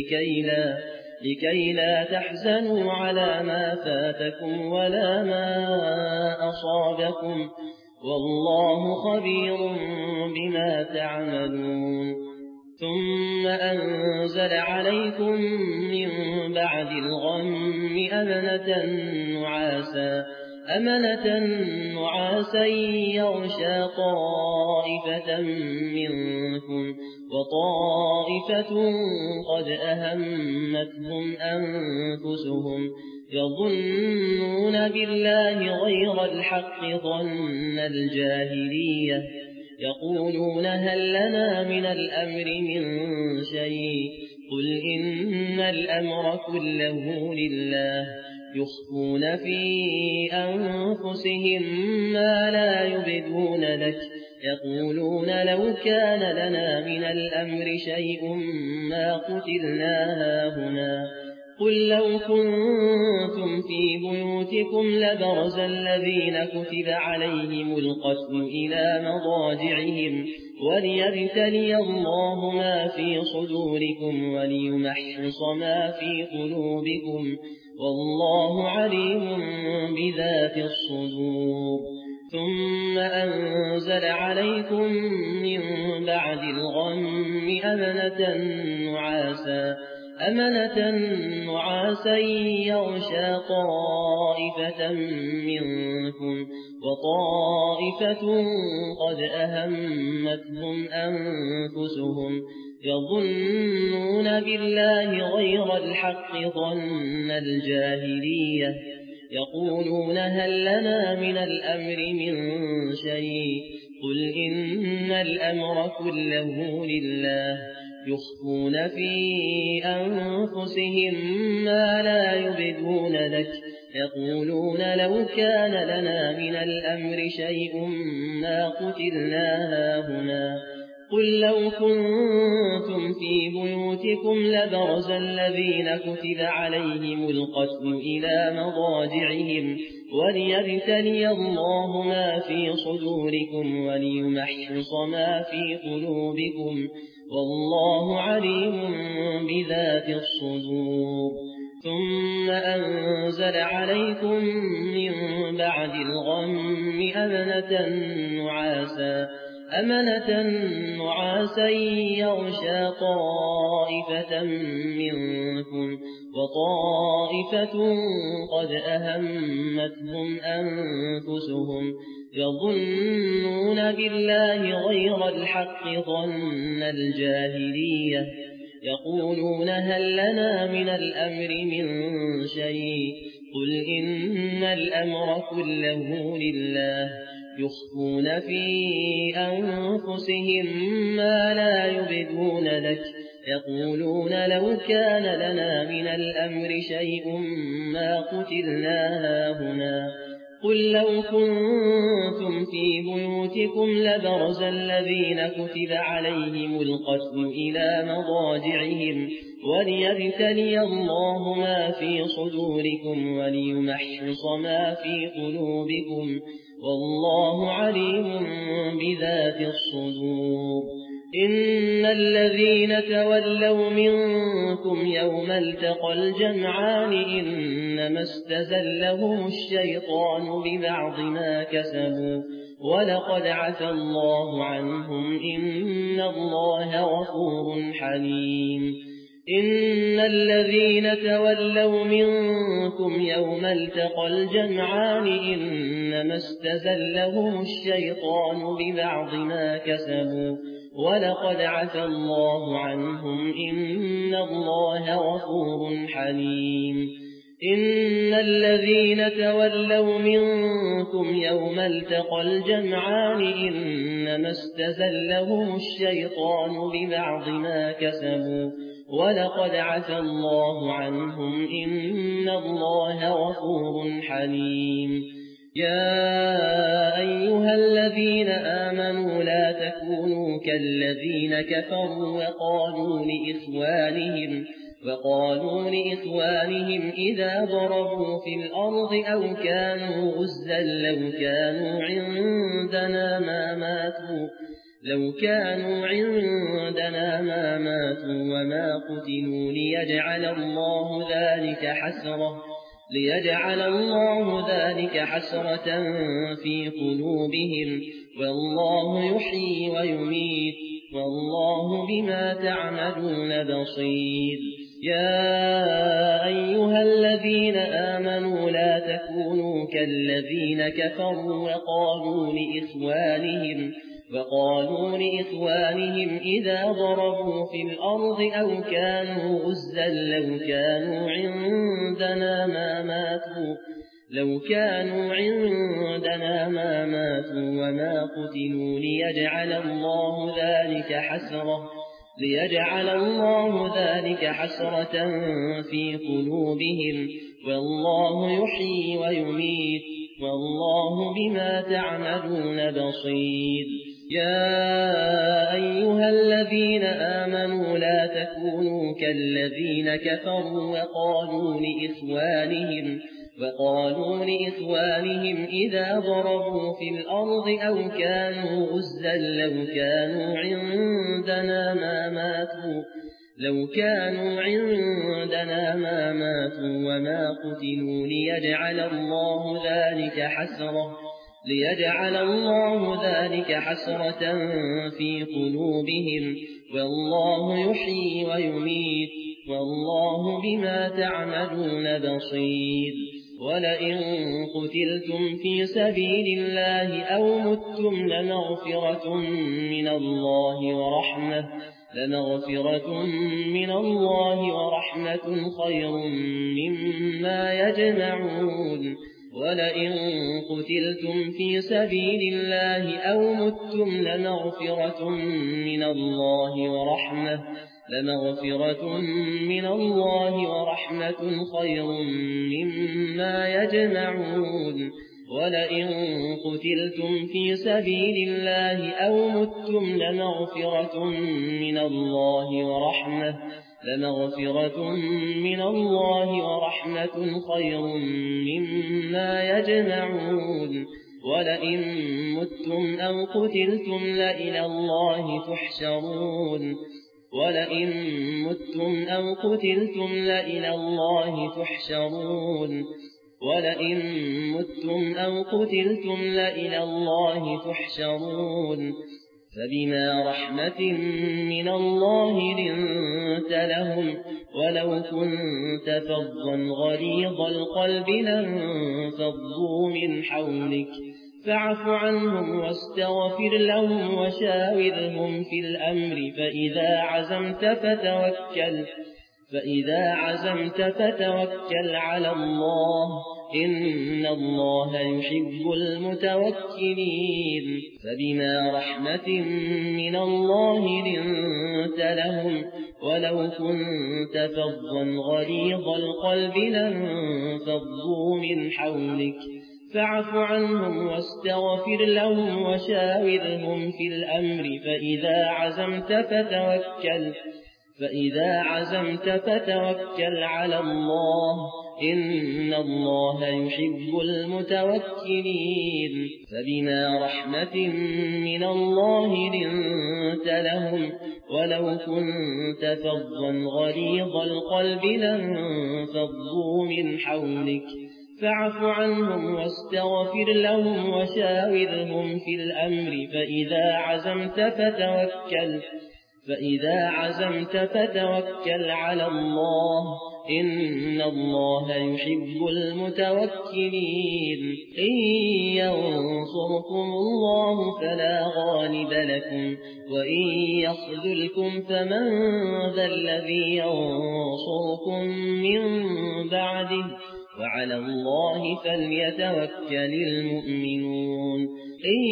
لكي لا تحزنوا على ما فاتكم ولا ما أصابكم والله خبير بما تعملون ثم أنزل عليكم من بعد الغم أمنة نعاسا يغشى طائفة منكم وطائفة قد أهمتهم أنفسهم يظنون بالله غير الحق ظن الجاهلية يقولون هل لنا من الأمر من شيء قل إن الأمر كله لله يخفون في أنفسهم ما لا يبدون لك يقولون لو كان لنا من الأمر شيء ما قتلنا هاهنا قل لو كنتم في بيوتكم لبرز الذين كتب عليهم القتل إلى مضاجعهم وليبتلي الله ما في صدوركم وليمحص ما في قلوبكم والله عليم بذات الصدور ثم أنزل عليكم من بعد الغم أمنة نعاسا يغشى طائفة منكم وطائفة قد أهمتهم أنفسهم يظنون بالله غير الحق ظن الجاهلية يقولون هل لنا من الأمر من شيء قل إن الأمر كله لله يخفون في أنفسهم ما لا يبدون لك يقولون لو كان لنا من الأمر شيء ما قتلنا هاهنا قل لو كنتم في بيوتكم لبرز الذين كتب عليهم القتل إلى مضاجعهم وليبتلي الله ما في صدوركم وليمحص ما في قلوبكم والله عليم بذات الصدور ثم أنزل عليكم من بعد الغم أمنة نعاسا يغشى طائفة منكم وطائفة قد أهمتهم أنفسهم يظنون بالله غير الحق ظن الجاهلية يقولون هل لنا من الأمر من شيء قل إن الأمر كله لله يخفون في أنفسهم ما لا يبدون لك يقولون لو كان لنا من الأمر شيء ما قتلنا هاهنا قل لو كنتم في بيوتكم لبرز الذين كتب عليهم القتل إلى مضاجعهم وليبتلي الله ما في صدوركم وليمحص ما في قلوبكم والله عليم بذات الصدور إن الذين تولوا منكم يوم التقى الجمعان إنما استزلهم الشيطان ببعض ما كسبوا ولقد عفى الله عنهم إن الله غفور حليم إن الذين تولوا منكم يوم التقى الجمعان إنما استزلهم الشيطان ببعض ما كسبوا ولقد عفى الله عنهم إن الله غفور حليم إن الذين تولوا منكم يوم التقى الجمعان إنما استزلهم الشيطان ببعض ما كسبوا ولقد عفى الله عنهم إن الله غفور حليم يا أيها الذين آمنوا لا تكونوا كالذين كفروا وقالوا لإخوانهم إذا ضربوا في الأرض أو كانوا غزا لو كانوا عندنا ما ماتوا وما قتلوا ليجعل الله ذلك حسرة في قلوبهم والله يحيي ويميت والله بما تعملون بصير يا أيها الذين آمنوا لا تكونوا كالذين كفروا وقالوا لإخوانهم إذا ضربوا في الأرض أو كانوا غزا لو كانوا عندنا ما ماتوا وما قتلوا ليجعل الله ذلك حسرة في قلوبهم والله يحيي ويميت والله بما تعملون بصير يا أيها الذين آمنوا لا تكونوا كالذين كفروا وقالوا لإخوانهم إذا ضربوا في الأرض أو كانوا غزا لو كانوا عندنا ما ماتوا وما قتلوا ليجعل الله ذلك حسرة في قلوبهم والله يحيي ويميت والله بما تعملون بصير ولئن قتلتم في سبيل الله أو متم لمغفرة من الله ورحمة خير مما يجمعون ولئن قتلتم في سبيل الله أو متم لمغفرة من الله ورحمة خير مما يجمعون ولئن قتلتم في سبيل الله أو متم لمغفرة من الله ورحمة خير مما يجمعون ولئن متم أو قتلتم لإلى الله تحشرون ولئن متم أو قتلتم لإلى الله تحشرون ولئن متم أو قتلتم لإلى الله تحشرون فبما رحمة من الله لنت لهم ولو كنت فظا غليظ القلب لانفضوا من حولك فاعف عنهم واستغفر لهم وشاورهم في الأمر فإذا عزمت فتوكل على الله إن الله يحب المتوكلين فبما رحمة من الله لنت لهم ولو كنت فظا غليظ القلب لانفضوا من حولك فاعف عنهم واستغفر لهم وشاورهم في الأمر فإذا عزمت فتوكل على الله إن الله يحب المتوكلين فبما رحمة من الله لنت لهم ولو كنت فظا غليظ القلب لانفضوا من حولك فاعف عنهم واستغفر لهم وشاورهم في الأمر فإذا عزمت فتوكل على الله إن الله يحب المتوكلين إن ينصركم الله فلا غالب لكم وإن يخذلكم فمن ذا الذي ينصركم من بعده وعلى الله فليتوكل المؤمنون إن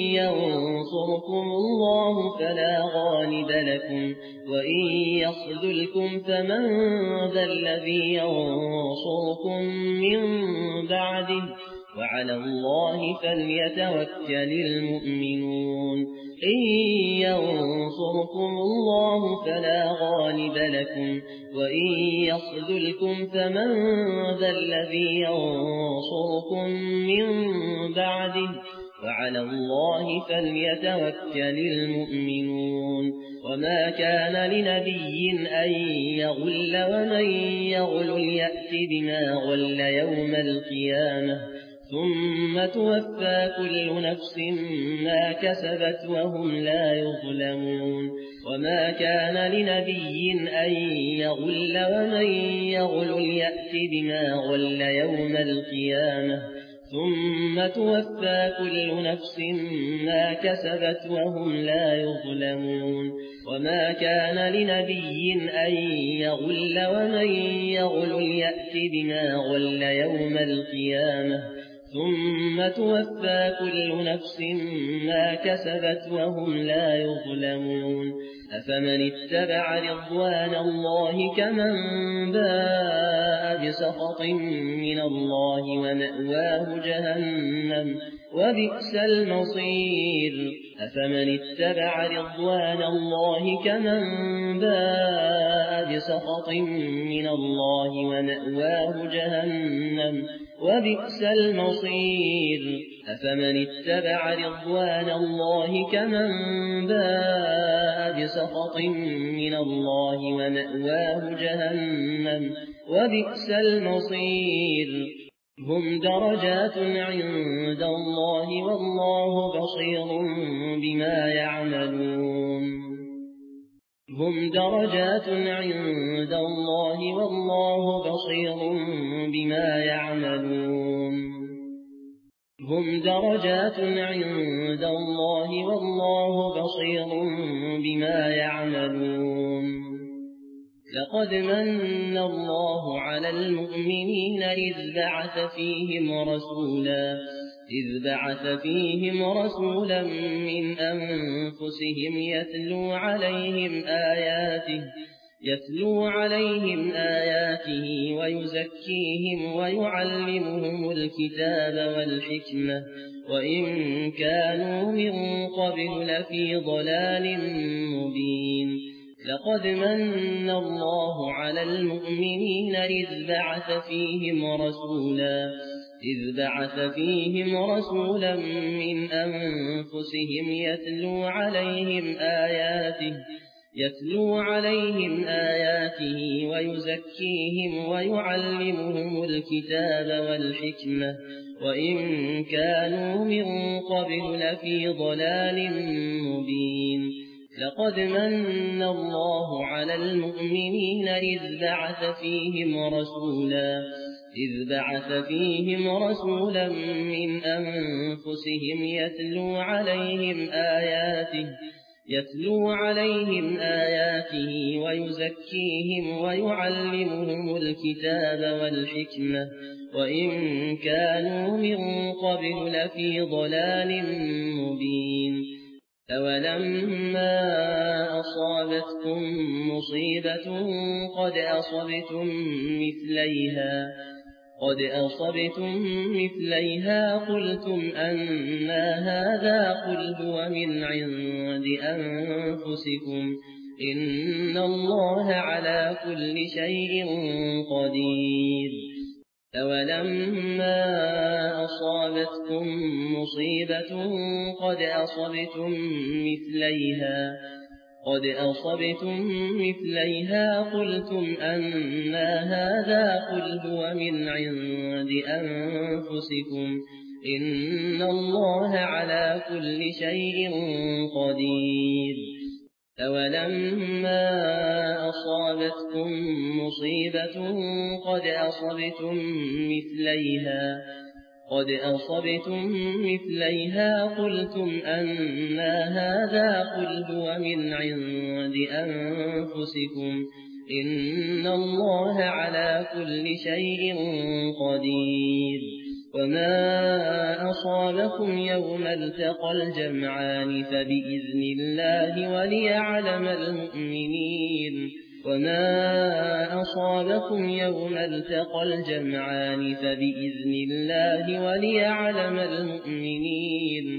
ينصركم الله فلا غالب لكم وإن يخذلكم فمن ذا الذي ينصركم من بعده وعلى الله فليتوكل المؤمنون إن ينصركم الله فلا غالب لكم وإن يخذلكم فمن ذا الذي ينصركم من بعده وعلى الله فليتوكل المؤمنون وما كان لنبي أن يغل ومن يغل يأت بما غل يوم القيامة ثم توفى كل نفس ما كسبت وهم لا يظلمون وما كان لنبي أن يغل ومن يغل يأت بما غل يوم القيامة ثم توفى كل نفس ما كسبت وهم لا يظلمون وما كان لنبي أن يغل ومن يغل يأت بما غل يوم القيامة ثم توفى كل نفس ما كسبت وهم لا يظلمون أفمن اتبع رضوان الله كمن باء بسخط من الله ومأواه جهنم وبئس المصير أفمن اتبع رضوان الله كمن باء بسخط من الله ومأواه جهنم وبئس المصير أفمن اتبع رضوان الله كمن باء بسخط من الله ومأواه جهنم وبئس المصير هم درجات عند الله والله بصير بما يعملون هم درجات عند الله والله بصير بما يعملون هم درجات عند الله والله بصير بما يعملون لقد من الله على المؤمنين إذ بعث فيهم رسولا من أنفسهم يتلو عليهم آياته ويزكيهم ويعلمهم الكتاب والحكمة وإن كانوا من قبل لفي ضلال مبين لقد من الله على المؤمنين إذ بعث فيهم رسولا من أنفسهم يتلو عليهم آياته ويزكيهم ويعلمهم الكتاب والحكمة وإن كانوا من قبل لفي ضلال مبين لقد من الله على المؤمنين إذ بعث فيهم رسولا من أنفسهم يتلو عليهم آياته ويزكيهم ويعلمهم الكتاب والحكمة وإن كانوا من قبل لفي ضلال مبين أولما أصابتكم مصيبة قد أصبتم مثليها قلتم أنى هذا قل هو من عند أنفسكم إن الله على كل شيء قدير أولما أصابتكم مصيبة قد أصبتم مثليها قلتم أنى هذا قل هو من عند أنفسكم إن الله على كل شيء قدير أولما أصابتكم مصيبة قد أصبتم مثليها قلتم أنى هذا قل هو من عند أنفسكم إن الله على كل شيء قدير وما أصابكم يوم التقى الجمعان فبإذن الله وليعلم المؤمنين وما أصابكم يوم التقى الجمعان فبإذن الله وليعلم المؤمنين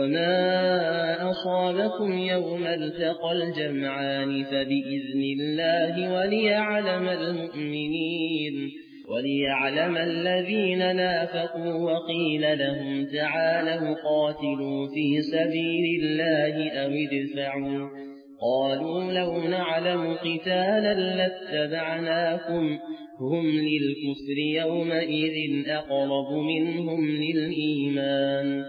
وما أصابكم يوم التقى الجمعان فبإذن الله وليعلم المؤمنين وليعلم الذين نافقوا وقيل لهم تعالوا قاتلوا في سبيل الله أو ادفعوا قالوا لو نعلم قتالا لاتبعناكم هم للكفر يومئذ أقرب منهم للإيمان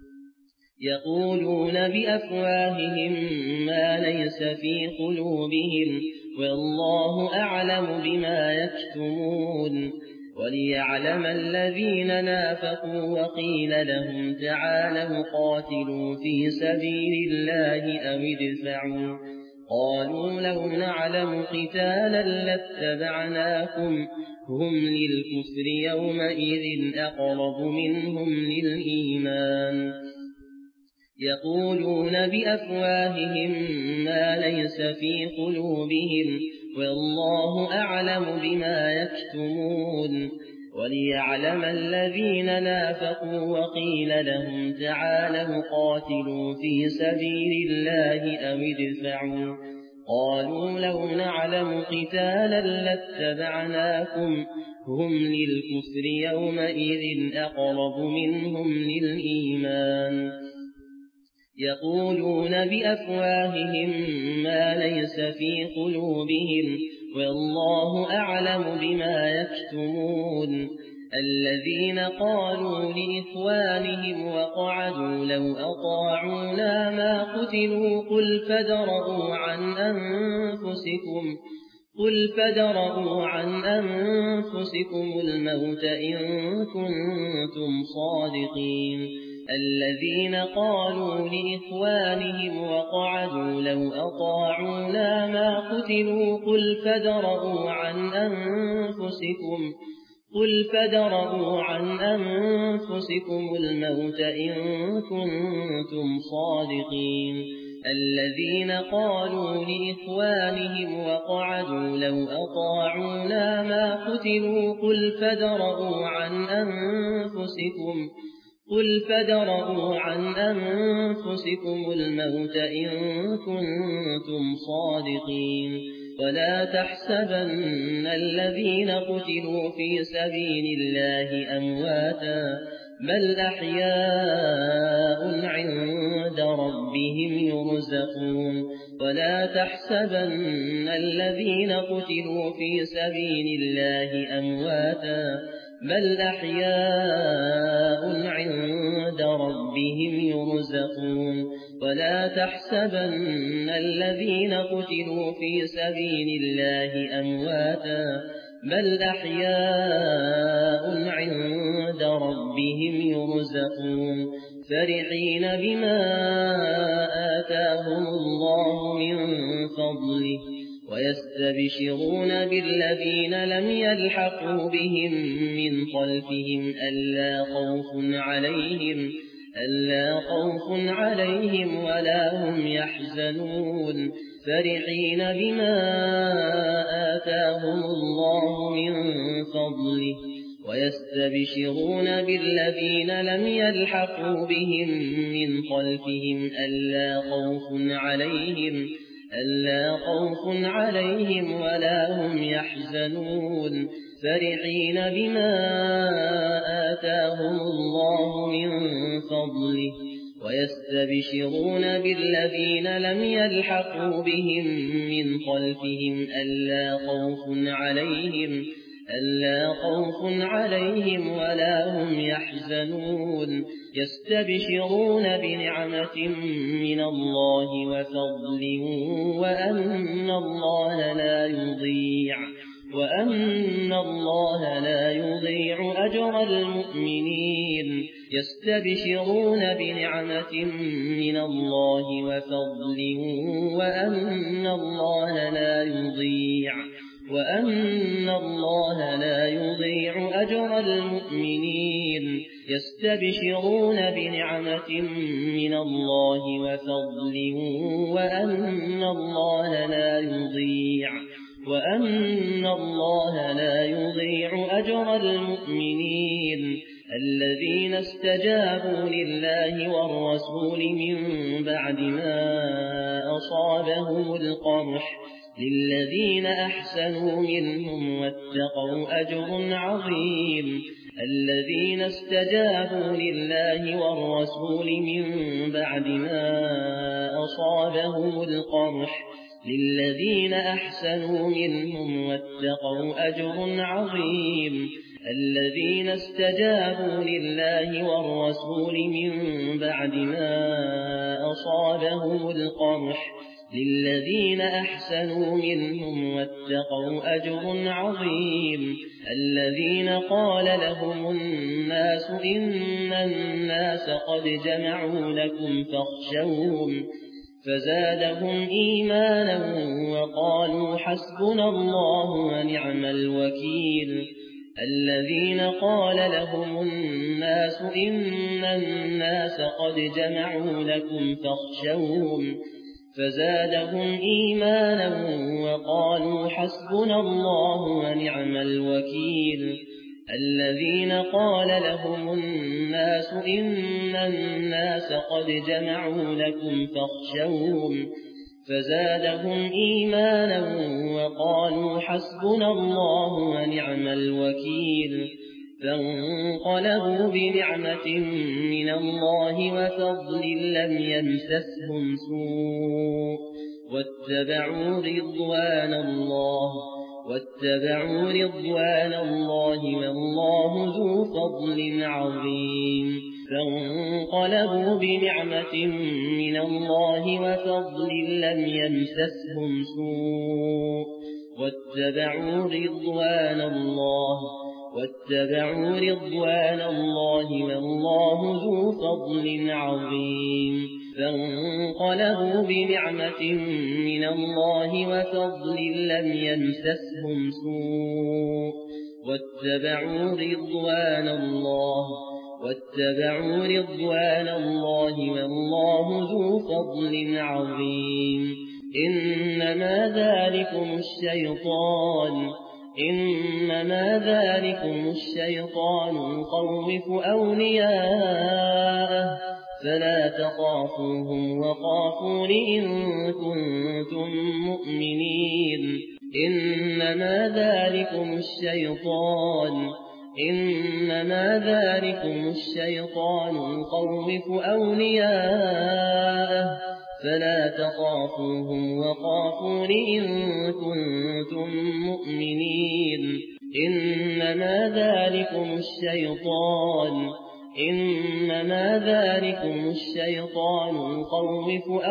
يقولون بأفواههم ما ليس في قلوبهم والله أعلم بما يكتمون وليعلم الذين نافقوا وقيل لهم تعالوا قاتلوا في سبيل الله أو ادفعوا قالوا لو نعلم قتالا لاتبعناكم هم للكفر يومئذ أقرب منهم للإيمان يقولون بأفواههم ما ليس في قلوبهم والله أعلم بما يكتمون وليعلم الذين نافقوا وقيل لهم تعالوا قاتلوا في سبيل الله أو ادفعوا قالوا لو نعلم قتالا لاتبعناكم هم للكفر يومئذ أقرب منهم للإيمان يقولون بأفواههم ما ليس في قلوبهم والله أعلم بما يكتمون الذين قالوا لإخوانهم وقعدوا لو أطاعونا ما قتلوا قل فادرءوا عن أنفسكم الموت إن كنتم صادقين الذين قالوا لإخوانهم وقعدوا لو أطاعونا ما قتلوا قل فادرءوا عن أنفسكم الموت إن كنتم صادقين الذين قالوا لإخوانهم وقعدوا لو أطاعونا ما قتلوا قل فادرءوا عن أنفسكم الموت إن كنتم صادقين ولا تحسبن الذين قتلوا في سبيل الله أمواتا بل أحياء عند ربهم يرزقون ولا تحسبن الذين قتلوا في سبيل الله أمواتا بل أحياء عند ربهم يرزقون ولا تحسبن الذين قتلوا في سبيل الله أمواتا بل أحياء عند ربهم يرزقون فرحين بما آتاهم الله من فضله ويستبشرون بالذين لم يلحقوا بهم من خلفهم ألا خوف عليهم ولا هم يحزنون فرحين بما آتاهم الله من فضله ويستبشرون بالذين لم يلحقوا بهم من خلفهم ألا خوف عليهم ولا هم يحزنون فرحين بما آتاهم الله من فضله ويستبشرون بالذين لم يلحقوا بهم من خلفهم ألا خوف عليهم ولا هم يحزنون يستبشرون بنعمة من الله وفضل وأن الله لا يضيع أجر المؤمنين يستبشرون بنعمة من الله وفضل وأن الله لا يضيع أجر المؤمنين يستبشرون بنعمة من الله وفضل وأن الله لا يضيع أجر المؤمنين الذين استجابوا لله والرسول من بعد ما أصابهم القرح للذين أحسنوا منهم واتقوا أجر عظيم الذين استجابوا لله والرسول من بعد ما أصابهم القرح للذين أحسنوا منهم واتقوا أجر عظيم الذين استجابوا لله والرسول من بعد ما أصابهم القرح للذين أحسنوا منهم واتقوا أجر عظيم الذين قال لهم الناس إن الناس قد جمعوا لكم فاخشوهم فزادهم إيمانا وقالوا حسبنا الله ونعم الوكيل الذين قال لهم الناس إن الناس قد جمعوا لكم فاخشوهم فزادهم إيمانا وقالوا حسبنا الله ونعم الوكيل الذين قال لهم الناس إن الناس قد جمعوا لكم فاخشوهم فزادهم إيمانا وقالوا حسبنا الله ونعم الوكيل فانقلبوا بنعمة من الله وفضل لم يمسسهم سوء واتبعوا رضوان الله والله ذو فضل عظيم فانقلبوا بنعمة من الله وفضل لم يمسسهم سوء واتبعوا رضوان الله والله ذو فضل عظيم فانقلبوا بنعمة من الله وفضل لم يمسسهم سوء واتبعوا رضوان الله والله ذو فضل عظيم إنما ذلكم الشيطان يخوف أولياءه فلا تخافوهم وخافون إن كنتم مؤمنين إنما ذلكم إنما ذلكم الشيطان يخوف أولياءه فلا تخافوهم وخافون إن كنتم مؤمنين إنما ذلكم الشيطان يخوف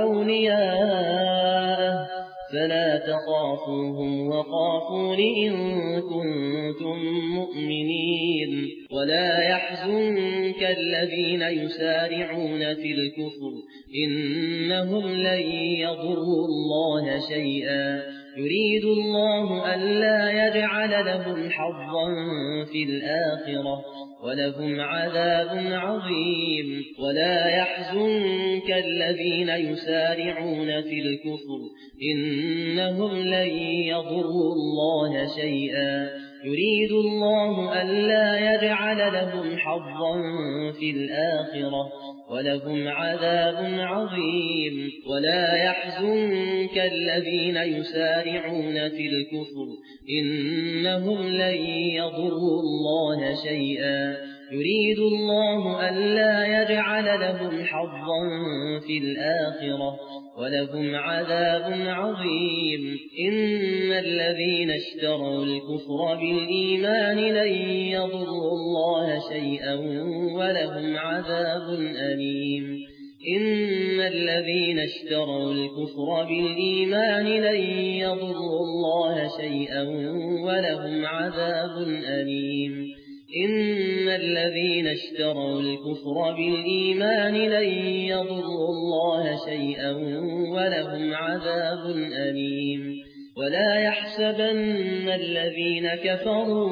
أولياءه فلا تخافوهم وخافون إن كنتم مؤمنين ولا يحزنك الذين يسارعون في الكفر إنهم لن يضروا الله شيئا يريد الله ألا يجعل لهم حظا في الآخرة ولهم عذاب عظيم ولا يحزنك الذين يسارعون في الكفر إنهم لن يضروا الله شيئا يريد الله ألا يجعل لهم حظا في الآخرة ولهم عذاب عظيم ولا يحزنك الذين يسارعون في الكفر إنهم لن يضروا الله شيئا يريد الله ألا يجعل لهم حظا في الآخرة ولهم عذاب عظيم إن الذين اشتروا الكفر بالإيمان لن يضروا الله شيئا ولهم عذاب أليم إن الذين اشتروا الكفر بالإيمان لن يضروا الله شيئا ولهم عذاب أليم إن الذين اشتروا الكفر بالإيمان لن يضروا الله شيئا ولهم عذاب أليم ولا يحسبن الذين كفروا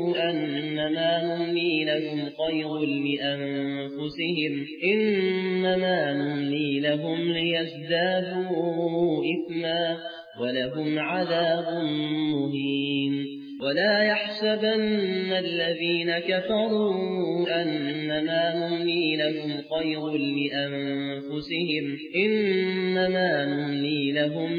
أنما نملي لهم خير لأنفسهم إنما نملي لهم ليزدادوا إثما ولهم عذاب مهين ولا يحسبن الذين كفروا أنما نملي لهم خير لأنفسهم إنما نملي لهم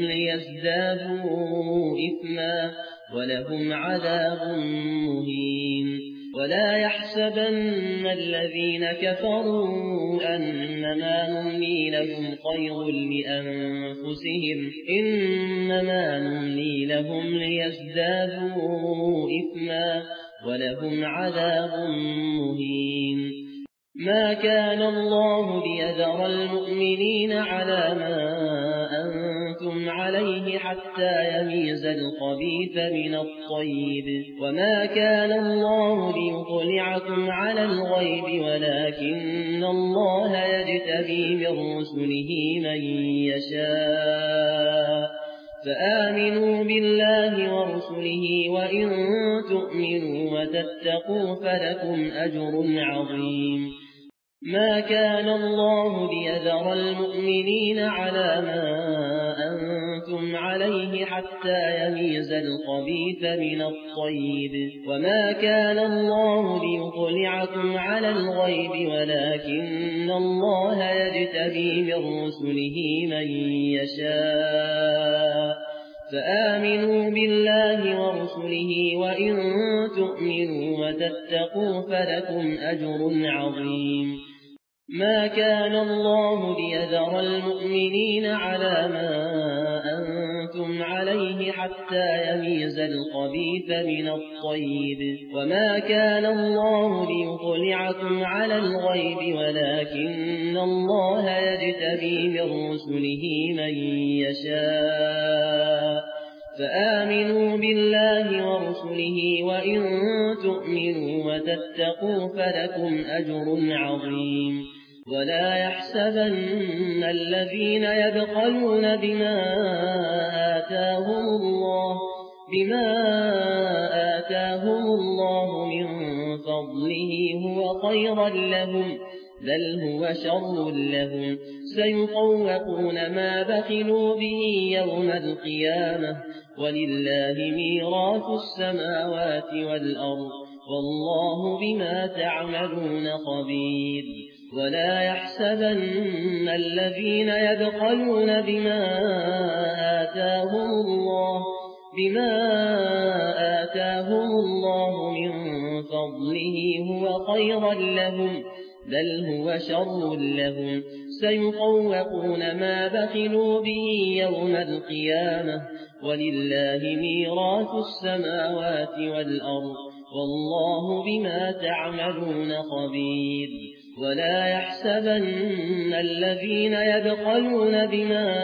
ليزدادوا إثما ولهم عذاب مهين ولا يحسبن الذين كفروا أنما نملي لهم خير لأنفسهم إنما نملي لهم ليزدادوا إثما ولهم عذاب مهين ما كان الله ليذر المؤمنين على ما أنتم عليه حتى يميز الخبيث من الطيب وما كان الله ليطلعكم على الغيب ولكن الله يجتبي من رسله من يشاء فآمنوا بالله ورسله وإن تؤمنوا وتتقوا فلكم أجر عظيم ما كان الله ليذر المؤمنين على ما أنتم عليه حتى يميز الخبيث من الطيب وما كان الله ليطلعكم على الغيب ولكن الله يجتبي من رسله من يشاء فآمنوا بالله ورسله وإن تؤمنوا وتتقوا فلكم أجر عظيم ما كان الله ليذر المؤمنين على ما أنتم عليه حتى يميز الخبيث من الطيب وما كان الله ليطلعكم على الغيب ولكن الله يجتبي من رسله من يشاء فآمنوا بالله ورسله وإن تؤمنوا وتتقوا فلكم أجر عظيم ولا يحسبن الذين يبخلون بما آتاهم الله من فضله هو خيرا لهم بل هو شر لهم سيطوقون ما بخلوا به يوم القيامة ولله ميراث السماوات والأرض والله بما تعملون خبير ولا يحسبن الذين يبخلون بما آتاهم الله من فضله هو خيرا لهم بل هو شر لهم سيطوقون ما بخلوا به يوم القيامة ولله ميراث السماوات والأرض والله بما تعملون خبير ولا يحسبن الذين يبخلون بما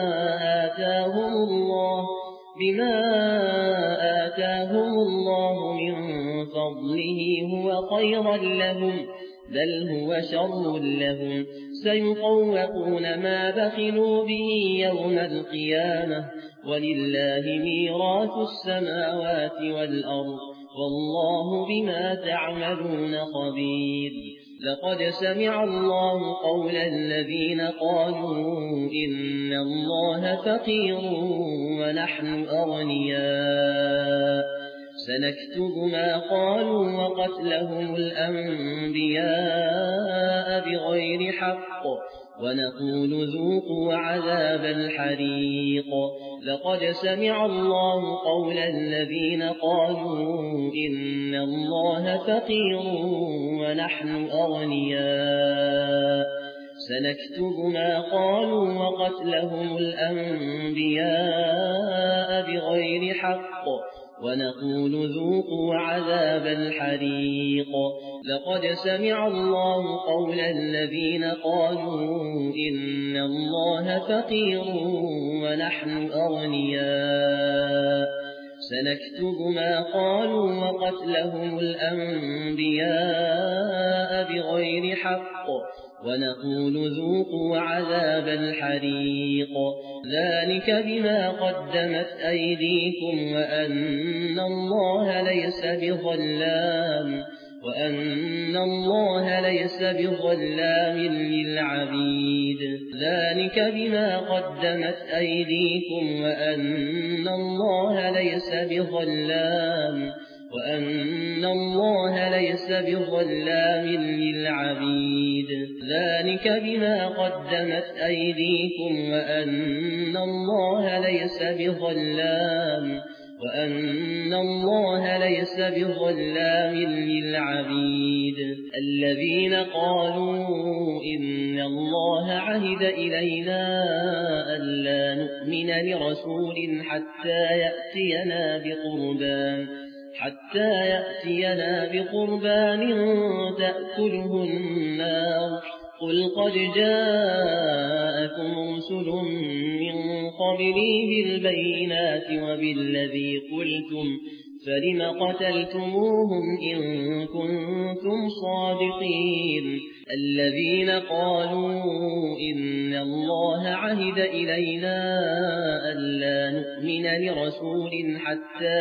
آتاهم الله من فضله هو خيرا لهم بل هو شر لهم سيطوقون ما بخلوا به يوم القيامة ولله ميراث السماوات والأرض والله بما تعملون خبير لقد سمع الله قول الذين قالوا إن الله فقير ونحن أغنياء سنكتب ما قالوا وقتلهم الأنبياء بغير حق ونقول ذوقوا عذاب الحريق لقد سمع الله قول الذين قالوا إن الله فقير ونحن أغنياء سنكتب ما قالوا وقتلهم الأنبياء بغير حق ونقول ذوقوا عذاب الحريق لقد سمع الله قول الذين قالوا إن الله فقير ونحن أغنياء سنكتب ما قالوا وقتلهم الأنبياء بغير حق ونقول ذوقوا عذاب الحريق ذلك بما قدمت أيديكم وأن الله ليس بظلام للعبيد ذلك بما قدمت أيديكم وأن الله ليس بظلام للعبيد ذلك بما قدمت أيديكم وأن الله ليس بظلام للعبيد الذين قالوا إن الله عهد إلينا ألا نؤمن لرسول حتى يأتينا بقربان تأكله النار قل قد جاءكم رسل من قبلي بالبينات وبالذي قلتم فلم قتلتموهم إن كنتم صادقين الذين قالوا إن الله عهد إلينا ألا نؤمن لرسول حتى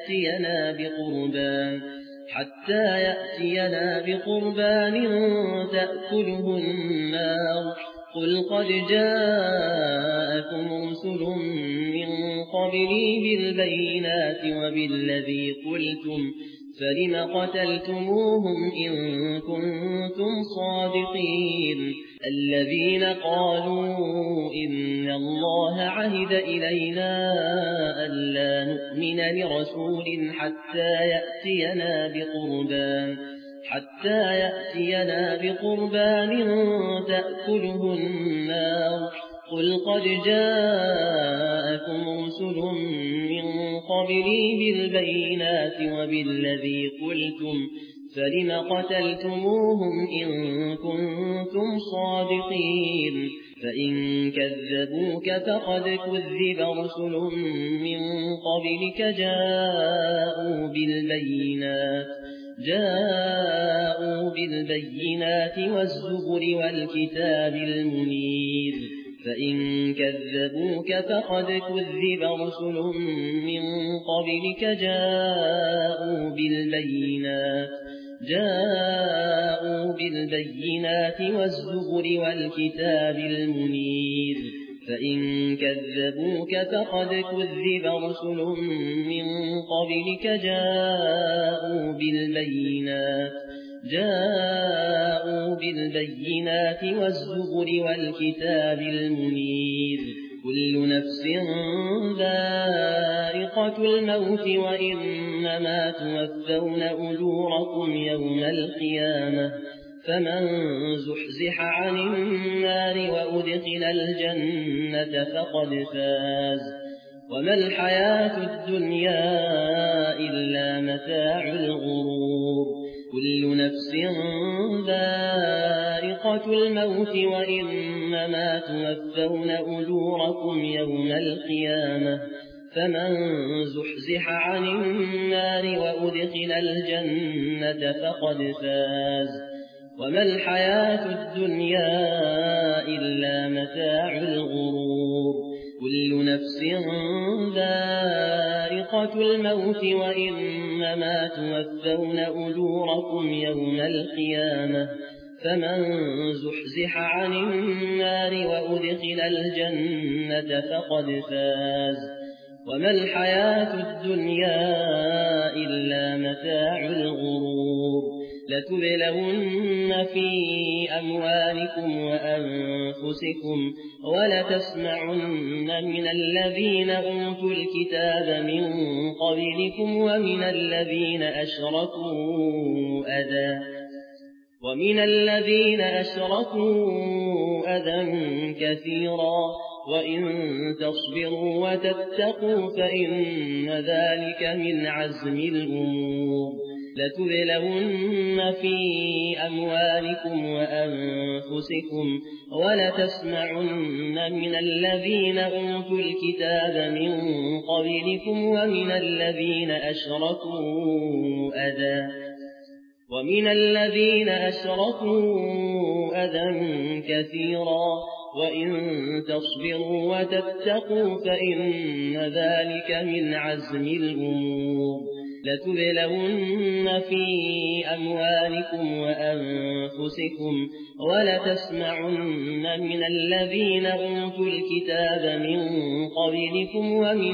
يأتينا بقربان تأكله النار قل قد جاءكم رسل من قبلي بالبينات وبالذي قلتم فلم قتلتموهم إن كنتم صادقين الذين قالوا إن الله عهد إلينا ألا نؤمن لرسول حتى يأتينا بقربان تأكله النار قل قد جاءكم رسل من قبلي بالبينات وبالذي قلتم فلم قتلتموهم إن كنتم صادقين فإن كذبوك فقد كذب رسل من قبلك جاءوا بالبينات والزبر والكتاب المنير فإن كذبوك فقد كذب رسل من قبلك جاءوا بالبينات والزبر والكتاب المنير فإن كذبوك فقد كذب رسل من قبلك جاءوا بالبينات والزبر والكتاب المنير كل نفس ذائقة الموت وإنما توفون أجوركم يوم القيامة فمن زحزح عن النار وأدخل الجنة فقد فاز وما الحياة الدنيا إلا متاع الغرور كل نفس ذائقة الموت وإنما توفون أجوركم يوم القيامة فمن زحزح عن النار وأدخل الجنة فقد فاز وما الحياة الدنيا إلا متاع الغرور كل نفس ذائقة الموت وإنما توفون أجوركم يوم القيامة فمن زحزح عن النار وأدخل الجنة فقد فاز وما الحياة الدنيا إلا متاع الغرور لتبلون في أموالكم وأنفسكم ولتسمعن من الذين أوتوا الكتاب من قبلكم ومن الذين أشركوا أذى كثيرا وإن تصبروا وتتقوا فإن ذلك من عزم الأمور لتبلون في أموالكم وأنفسكم ولتسمعن من الذين أوتوا الكتاب من قبلكم ومن الذين أشركوا أذى كثيرا وإن تصبروا وتتقوا فإن ذلك من عزم الأمور لتبلون في أموالكم وأنفسكم ولتسمعن من الذين أوتوا الكتاب من قبلكم ومن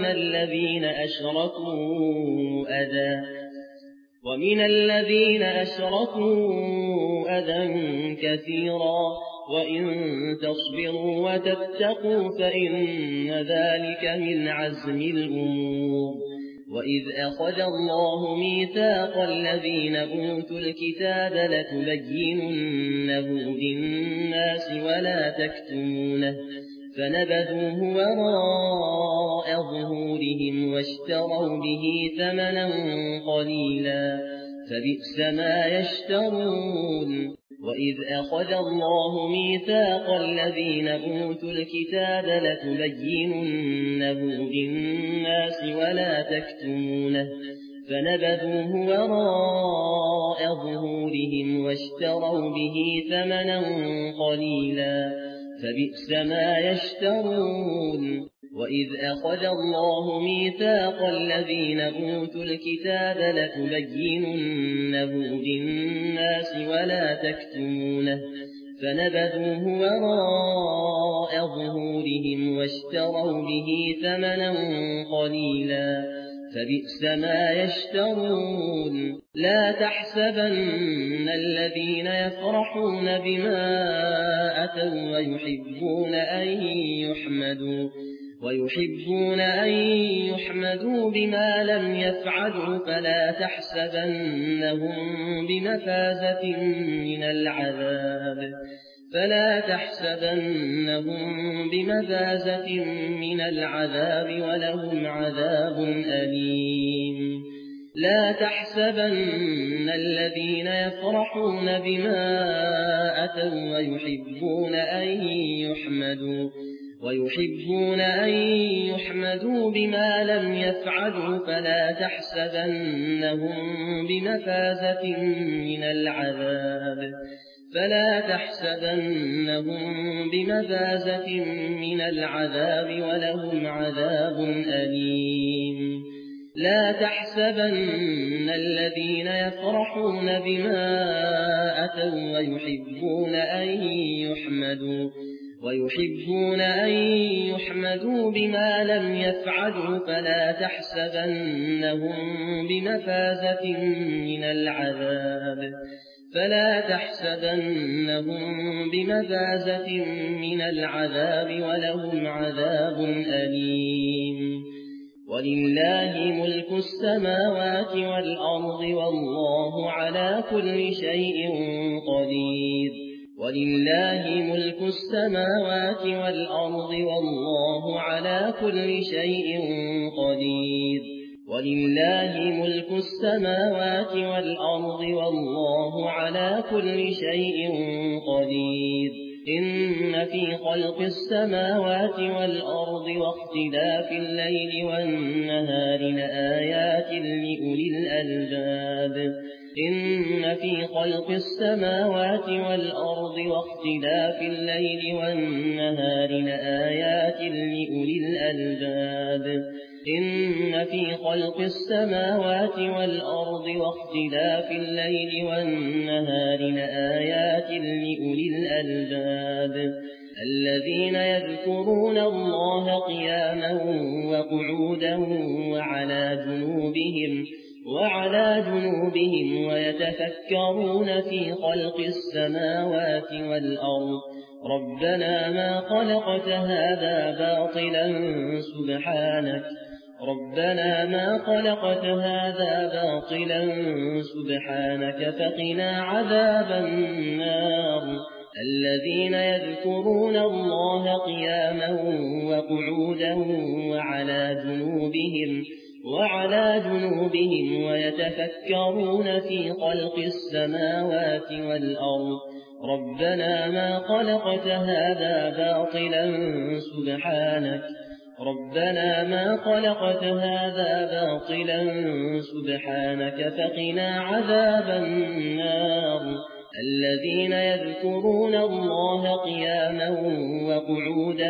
الذين أشركوا أذى كثيرا وإن تصبروا وتتقوا فإن ذلك من عزم الأمور وإذ أخذ الله ميثاق الذين أوتوا الكتاب لتبيننه للناس ولا تكتمونه فنبذوه وراء ظهورهم واشتروا به ثمنا قليلا فبئس ما يشترون وإذ أخذ الله ميثاق الذين أوتوا الكتاب لتبيننه للناس ولا تكتمونه فنبذوه وراء ظهورهم واشتروا به ثمنا قليلا فبئس ما يشترون وإذ أخذ الله ميثاق الذين أوتوا الكتاب لتبيننه للناس ولا تكتمونه فنبذوه وراء ظهورهم واشتروا به ثمنا قليلا فبئس ما يشترون لا تحسبن الذين يفرحون بما أتوا ويحبون أن يحمدوا بما لم يفعلوا فلا تحسبنهم بمفازة من العذاب ولهم عذاب أليم لا تحسبن الذين يفرحون بما أتوا ويحبون أن يحمدوا بما لم يفعلوا فلا تحسبنهم بمفازة من العذاب ولهم عذاب أليم لا تحسبن الذين يفرحون بما أتوا ويحبون أن يحمدوا بما لم يفعلوا فلا تحسبنهم بمفازة فلا تحسبنهم بمفازة من العذاب ولهم عذاب أليم ولله ملك السماوات والأرض والله على كل شيء قدير ولله ملك السماوات والأرض والله على كل شيء قدير ولله ملك السماوات والأرض والله على كل شيء قدير إن في خلق السماوات والأرض واختلاف الليل والنهار لآيات لأولي الألباب إن في خلق السماوات والأرض واختلاف الليل والنهار لآيات لأولي الألباب إن في خلق السماوات والأرض واختلاف الليل والنهار لآيات لأولي الألباب الذين يذكرون الله قياما وقعودا وعلى جنوبهم ويتفكرون في خلق السماوات والأرض ربنا ما خلقت هذا باطلا سبحانك فقنا عذاب النار الذين يذكرون الله قياما وقعودا وعلى جنوبهم ويتفكرون في خلق السماوات والأرض ربنا ما خلقت هذا باطلا سبحانك فقنا عذاب النار الذين يذكرون الله قياما وقعودا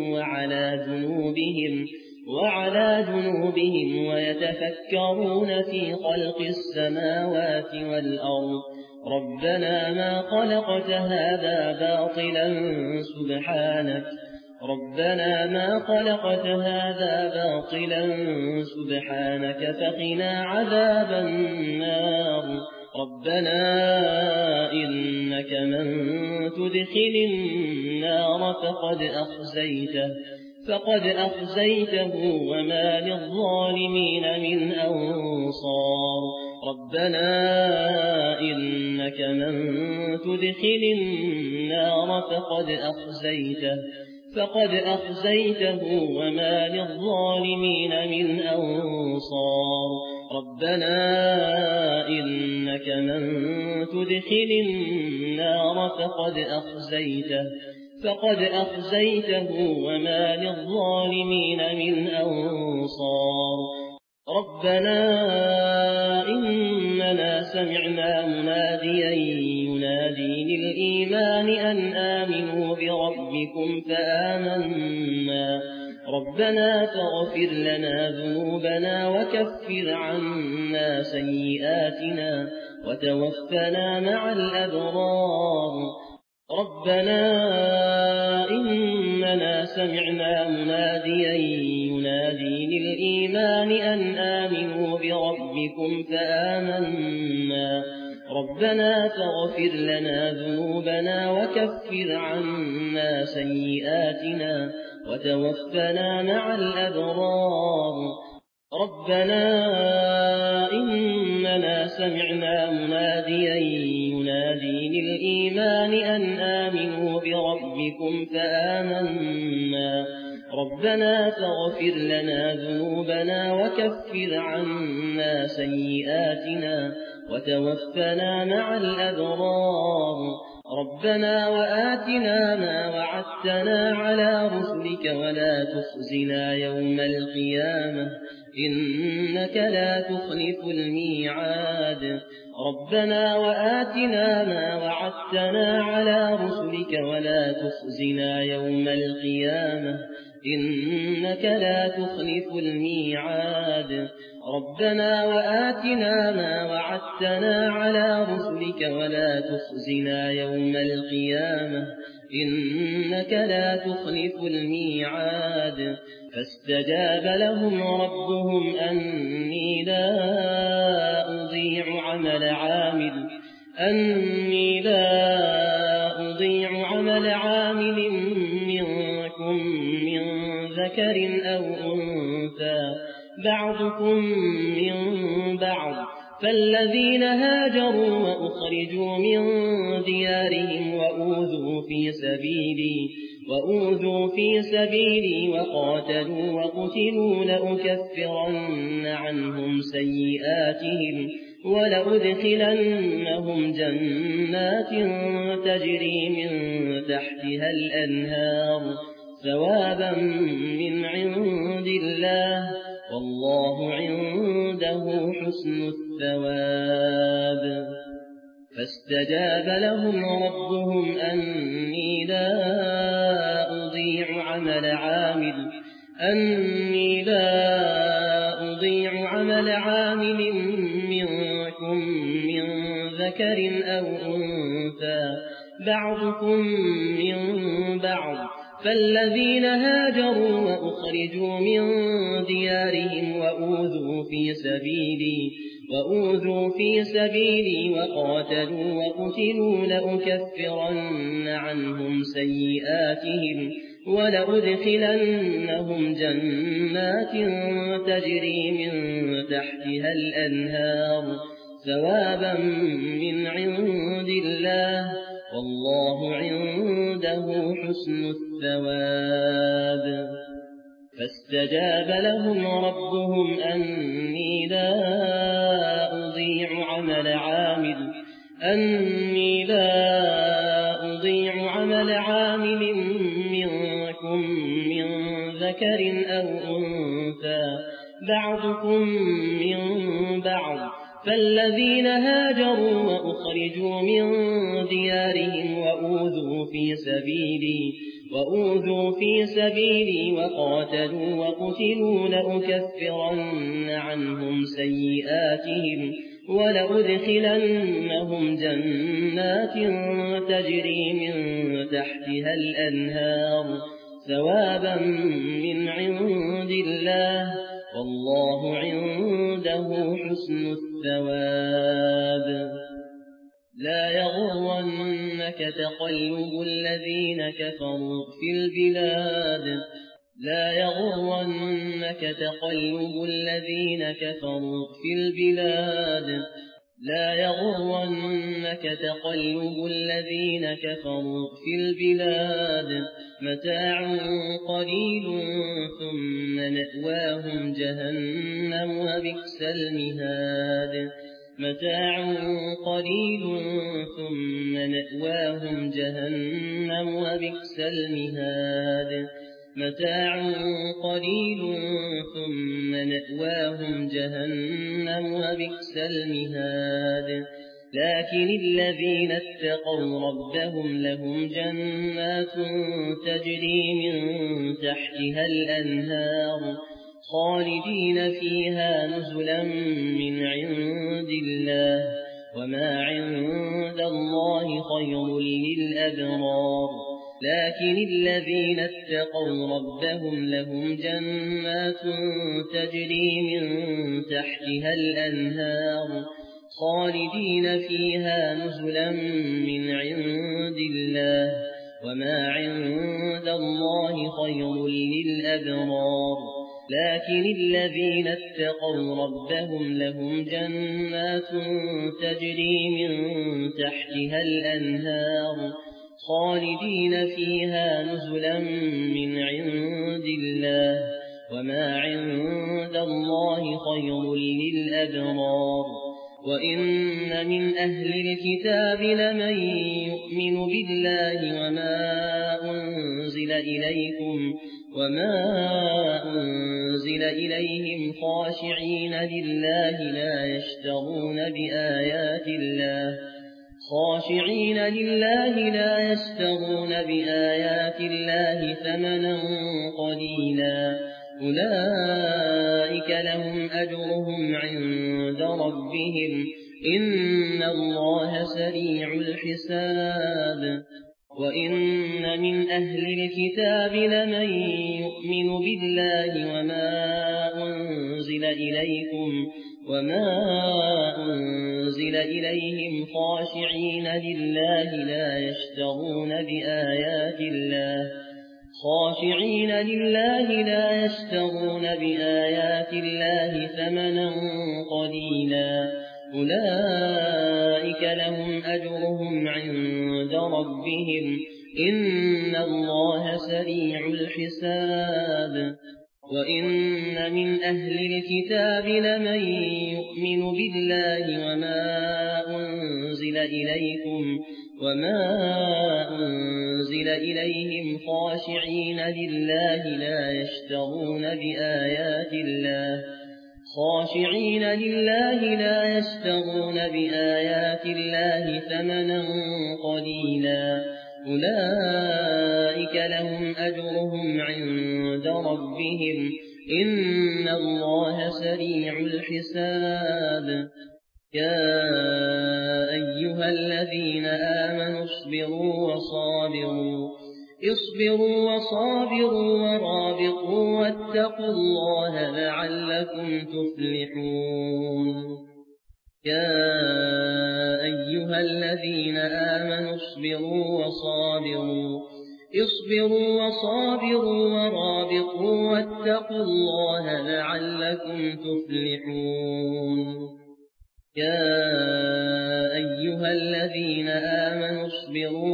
وعلى جنوبهم ويتفكرون في خلق السماوات والأرض ربنا ما خلقت هذا باطلا سبحانك فقنا عذاب النار ربنا إنك من تدخل النار فقد أخزيته وما للظالمين من أنصار ربنا إنك من تدخل النار فقد أخزيته وما للظالمين من أنصار ربنا إنك من تدخل النار فقد أخزيته وما للظالمين من أنصار ربنا إننا سمعنا مناديا ينادي للإيمان أن آمنوا بربكم فآمنا ربنا فاغفر لنا ذنوبنا وكفر عنا سيئاتنا وتوفنا مع الأبرار ربنا إننا سمعنا مناديا ينادي للإيمان أن آمنوا بربكم فآمنا ربنا فاغفر لنا ذنوبنا وكفر عنا سيئاتنا وتوفنا مع الأبرار ربنا إننا سمعنا مناديا ينادي للإيمان أن آمنوا بربكم فآمنا ربنا فاغفر لنا ذنوبنا وكفر عنا سيئاتنا وتوفنا مع الأبرار ربنا وآتنا ما وعدتنا على رسلك ولا تخزنا يوم القيامة إنك لا تخلف الميعاد ربنا وآتنا ما وعدتنا على رسلك ولا تخزنا يوم القيامة إنك لا تخلف الميعاد ربنا وآتنا ما وعدتنا على رسلك ولا تخزنا يوم القيامة إنك لا تخلف الميعاد فاستجاب لهم ربهم أني لا أضيع أني لا أضيع عمل عامل منكم من ذكر أو أنثى بعضكم من بعض فالذين هاجروا وأخرجوا من ديارهم وأوذوا في سبيلي وقاتلوا وقتلوا لأكفرن عنهم سيئاتهم ولأدخلنهم جنات تجري من تحتها الأنهار ثوابا من عند الله والله عنده حسن الثواب. فاستجاب لهم ربهم أني لا أضيع عمل عامل منكم من ذكر أو أنثى بعضكم من بعض فالذين هاجروا وأخرجوا من ديارهم وأوذوا في سبيلي وقاتلوا وقتلوا لأكفرن عنهم سيئاتهم ولأدخلنهم جنات تجري من تحتها الأنهار ثوابا من عند الله والله عنده حسن الثواب. فاستجاب لهم ربهم أني لا أضيع عمل عامل منكم من ذكر أو أنثى بعضكم من بعض فالذين هاجروا وأخرجوا من ديارهم وأوذوا في سبيلي وقاتلوا وقتلوا لأكفرن عنهم سيئاتهم ولأدخلنهم جنات تجري من تحتها الأنهار ثوابا من عند الله والله عنده حسن الثواب. لا يغرنك تقلب الذين كفروا في البلاد متاع قليل ثم مأواهم جهنم وبئس المهاد. لكن الذين اتقوا ربهم لهم جنات تجري من تحتها الأنهار خالدين فيها نزلا من عند الله وما عند الله خير للأبرار. لكن الذين اتقوا ربهم لهم جنات تجري من تحتها الأنهار خالدين فيها نزلا من عند الله وما عند الله خير للأبرار. لكن الذين اتقوا ربهم لهم جنات تجري من تحتها الأنهار خالدين فيها نزلا من عند الله وما عند الله خير للأبرار. وإن من أهل الكتاب لمن يؤمن بالله وما أنزل إليهم خاشعين لله لا يشترون بآيات الله ثمنا قليلا أولئك لهم أجرهم عند ربهم إن الله سريع الحساب. وإن من أهل الكتاب لمن يؤمن بالله وما أنزل إليهم خاشعين لله لا يشترون بآيات الله ثمنا قليلا أولئك لهم أجرهم عند ربهم إن الله سريع الحساب وإن من أهل الكتاب لمن يؤمن بالله وما أنزل إليهم خاشعين لله لا يشترون بآيات الله ثمنا قليلا أولئك لهم أجرهم عند ربهم إن الله سريع الحساب يا أيها الذين آمنوا اصبروا وصابروا ورابطوا واتقوا الله لعلكم تفلحون يا أيها الذين آمنوا اصبروا وصابروا ورابطوا واتقوا الله لعلكم تفلحون يا أيها الذين آمنوا اصبروا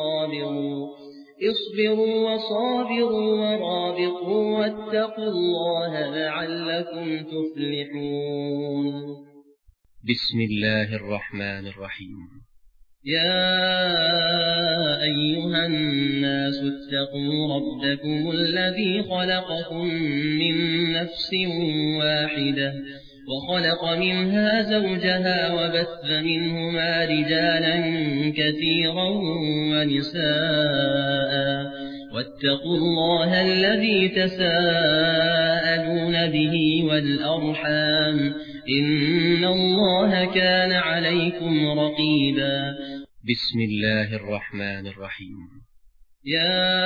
وصابروا ورابطوا واتقوا الله لعلكم تفلحون بسم الله الرحمن الرحيم يا أيها الناس اتقوا ربكم الذي خلقكم من نفس واحدة وخلق منها زوجها وبث منهما رجالا كثيرا ونساء واتقوا الله الذي تساءلون به والأرحام إن الله كان عليكم رقيبا بسم الله الرحمن الرحيم يا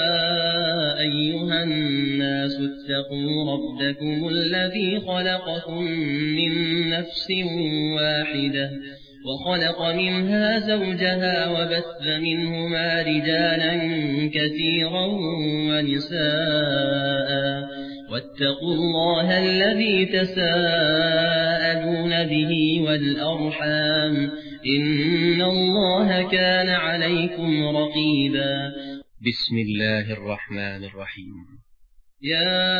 أيها الناس اتقوا ربكم الذي خلقكم من نفس واحدة وخلق منها زوجها وبث منهما رجالا كثيرا ونساء واتقوا الله الذي تساءلون به والأرحام إن الله كان عليكم رقيبا بسم الله الرحمن الرحيم يا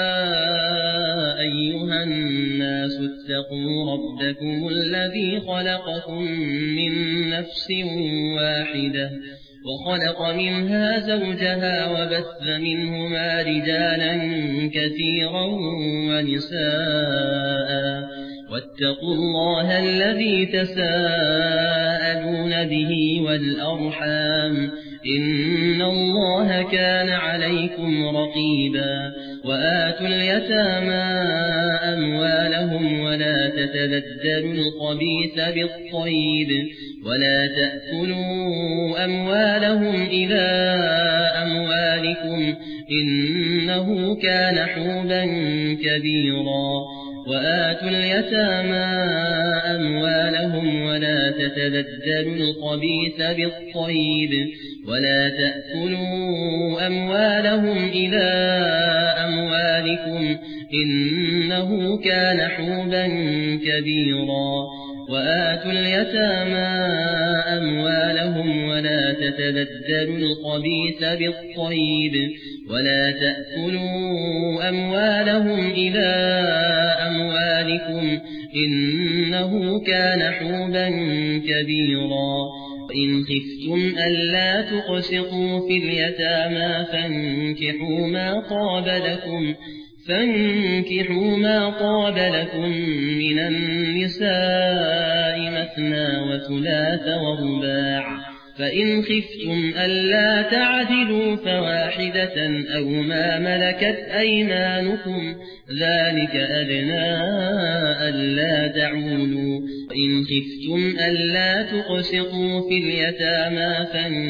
أيها الناس اتقوا ربكم الذي خلقكم من نفس واحدة وخلق منها زوجها وبث منهما رجالا كثيرا ونساء واتقوا الله الذي تساءلون به والأرحام إن الله كان عليكم رقيبا وآتوا اليتامى أموالهم ولا تتبدلوا الخبيث بالطيب ولا تأكلوا أموالهم إلى أموالكم إنه كان حوبا كبيرا وآتوا اليتامى أموالهم ولا تتبدلوا الخبيث بالطيب ولا تأكلوا أموالهم إلى أموالكم إنه كان حوبا كبيرا وآتوا اليتامى أموالهم ولا تتبدلوا الخبيث بالطيب ولا تأكلوا أموالهم إلى أموالكم إنه كان حوبا كبيرا وإن خفتم ألا تقسطوا في اليتامى فانكحوا ما طاب لكم من النساء مثنى وثلاث ورباع فإن خفتم ألا تعدلوا فواحدة أو ما ملكت أيمانكم ذلك أدنى ألا تعولوا وإن خفتم ألا تقسطوا في اليتامى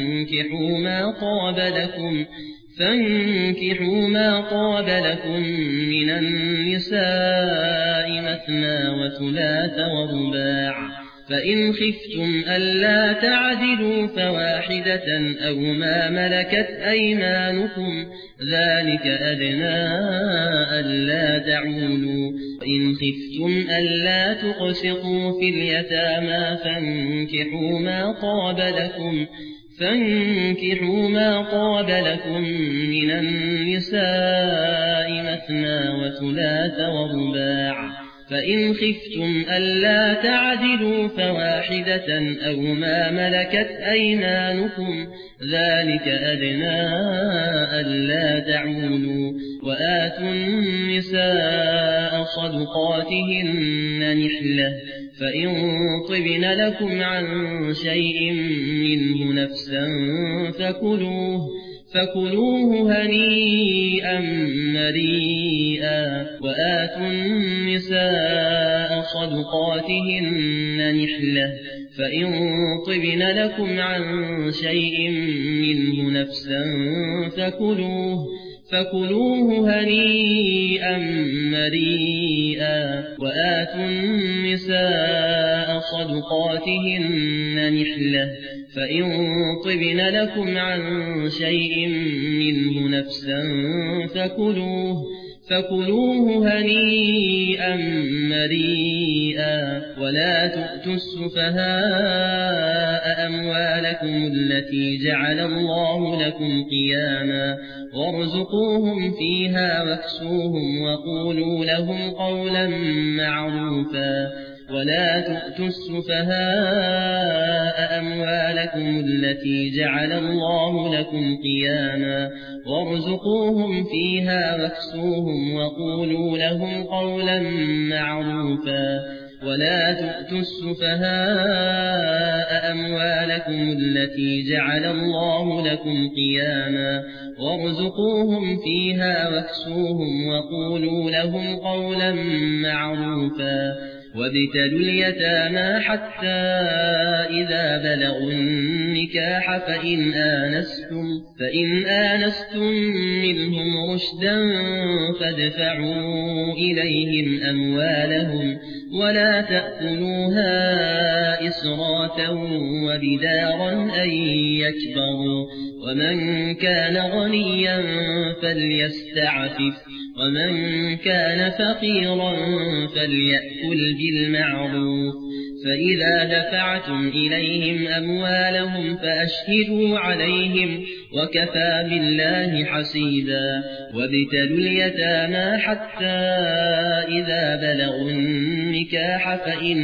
فانكحوا ما طاب لكم من النساء مثنى وثلاث ورباع فإن خفتم ألا تعدلوا فواحدة أو ما ملكت أيمانكم ذلك أدنى ألا تعولوا وإن خفتم ألا تقسطوا في اليتامى فانكحوا ما طاب لكم من النساء مثنى وثلاث ورباع فإن خفتم ألا تعدلوا فواحدة أو ما ملكت أيمانكم ذلك أدنى ألا تعولوا وآتوا النساء صدقاتهن نحلة فإن طبن لكم عن شيء منه نفسا فكلوه هنيئا مريئا وآتوا النساء صدقاتهن نحلة فإن طبن لكم عن شيء منه نفسا فكلوه هنيئا مريئا وآتوا النساء صدقاتهن نحلة فإن طبن لكم عن شيء منه نفسا فكلوه هنيئا مريئا ولا تؤتوا السفهاء أموالكم التي جعل الله لكم قياما وارزقوهم فيها واكسوهم وقولوا لهم قولا معروفا ولا تؤتوا السفهاء أموالكم التي جعل الله لكم قياما وارزقوهم فيها واكسوهم وقولوا لهم قولا معروفا ولا تؤتوا السفهاء أموالكم التي جعل الله لكم قياما وارزقوهم فيها واكسوهم وقولوا لهم قولا معروفا وابتلوا اليتامى حتى إذا بلغوا النكاح فإن آنستم منهم رشدا فادفعوا إليهم أموالهم ولا تأكلوها إسرافا وبدارا أن يكبروا ومن كان غنيا فليستعفف ومن كان فقيرا فليأكل بالمعروف فإذا دفعتم إليهم أموالهم فأشهدوا عليهم وكفى بالله حسيبا وابتلوا اليتامى حتى إذا بلغوا النكاح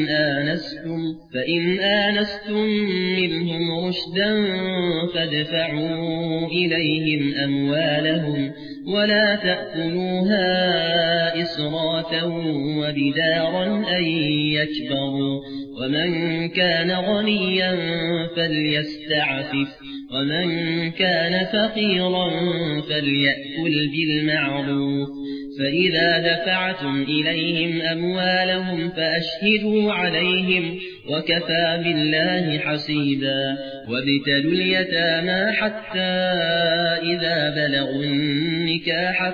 فإن آنستم منهم رشدا فادفعوا إليهم أموالهم ولا تأكلوها إسرافا وبدارا أن يكبروا ومن كان غنيا فليستعفف ومن كان فقيرا فليأكل بالمعروف فإذا دفعتم إليهم أموالهم فأشهدوا عليهم وكفى بالله حسيبا وابتلوا اليتامى حتى إذا بلغوا النكاح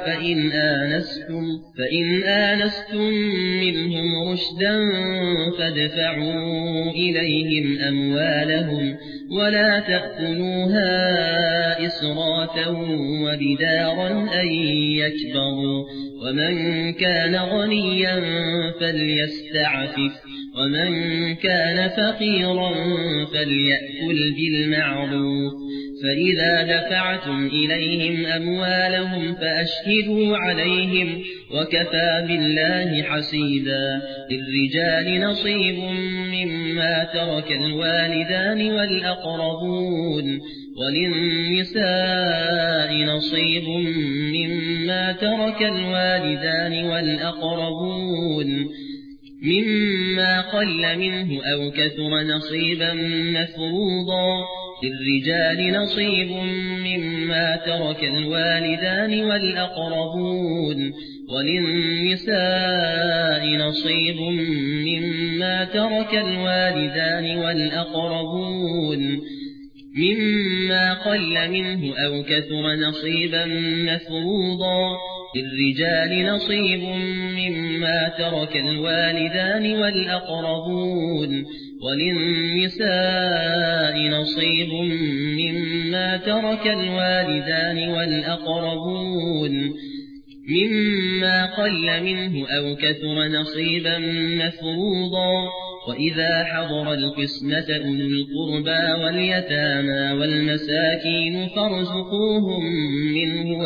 فإن آنستم منهم رشدا فادفعوا إليهم أموالهم ولا تأكلوها إسرافا وبدارا أن يكبروا ومن كان غنيا فليستعفف ومن كان فقيرا فليأكل بالمعروف فإذا دفعتم إليهم أموالهم فأشهدوا عليهم وكفى بالله حسيبا للرجال نصيب مما ترك الوالدان والأقربون وللنساء نصيب مما ترك الوالدان والأقربون مما قل منه أو كثر نصيبا مفروضا للرجال نصيب مما ترك الوالدان والأقربون وللنساء نصيب مما ترك الوالدان والأقربون مما قل منه أو كثر نصيبا مفروضا. للرجال نصيب مما ترك الوالدان والأقربون وللنساء نصيب مما ترك الوالدان والأقربون مما قل منه أو كثر نصيبا مفروضا. وإذا حضر القسمة أولو القربى واليتامى والمساكين فارزقوهم منه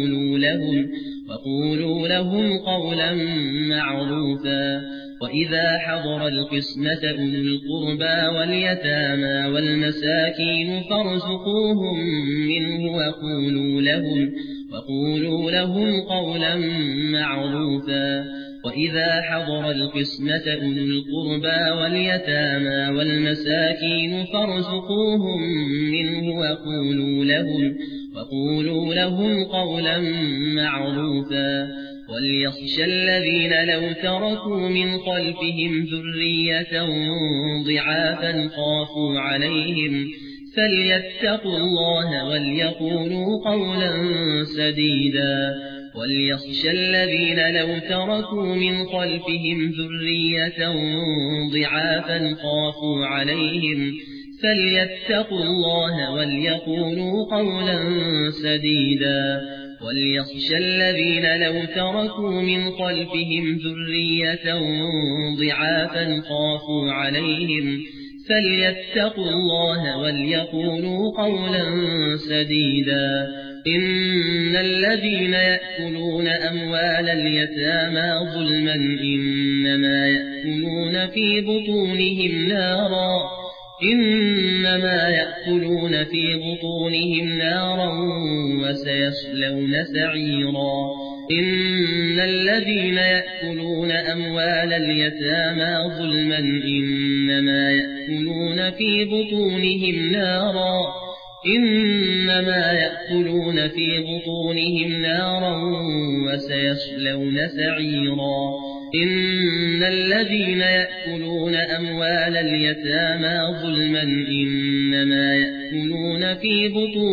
وقولوا لهم قولا معروفا. وإذا حضر القسمة أولو القربى واليتامى والمساكين فارزقوهم منه وقولوا لهم قولا معروفا. وإذا حضر القسمة أولو القربى واليتامى والمساكين فارزقوهم منه وقولوا لهم قولا معروفا. وليخشى الذين لو تركوا من خلفهم ذرية ضعافا خافوا عليهم فليتقوا الله وليقولوا قولا سديدا. وليخشى الذين لو تركوا من خلفهم ذرية ضعافا خافوا عليهم فليتقوا الله وليقولوا قولا سديدا. وليخشى الذين لو تركوا من خلفهم ذرية ضعافا خافوا عليهم فليتقوا الله وليقولوا قولا سديدا. إن الذين يأكلون أموال اليتامى ظلما إنما يأكلون في بطونهم نارا وسيصلون سعيرا. إن الذين يأكلون أموال اليتامى ظلما إنما يأكلون في بطونهم نارا وسيصلون سعيرا. إن الذين يأكلون أموال اليتامى ظلما إنما يأكلون في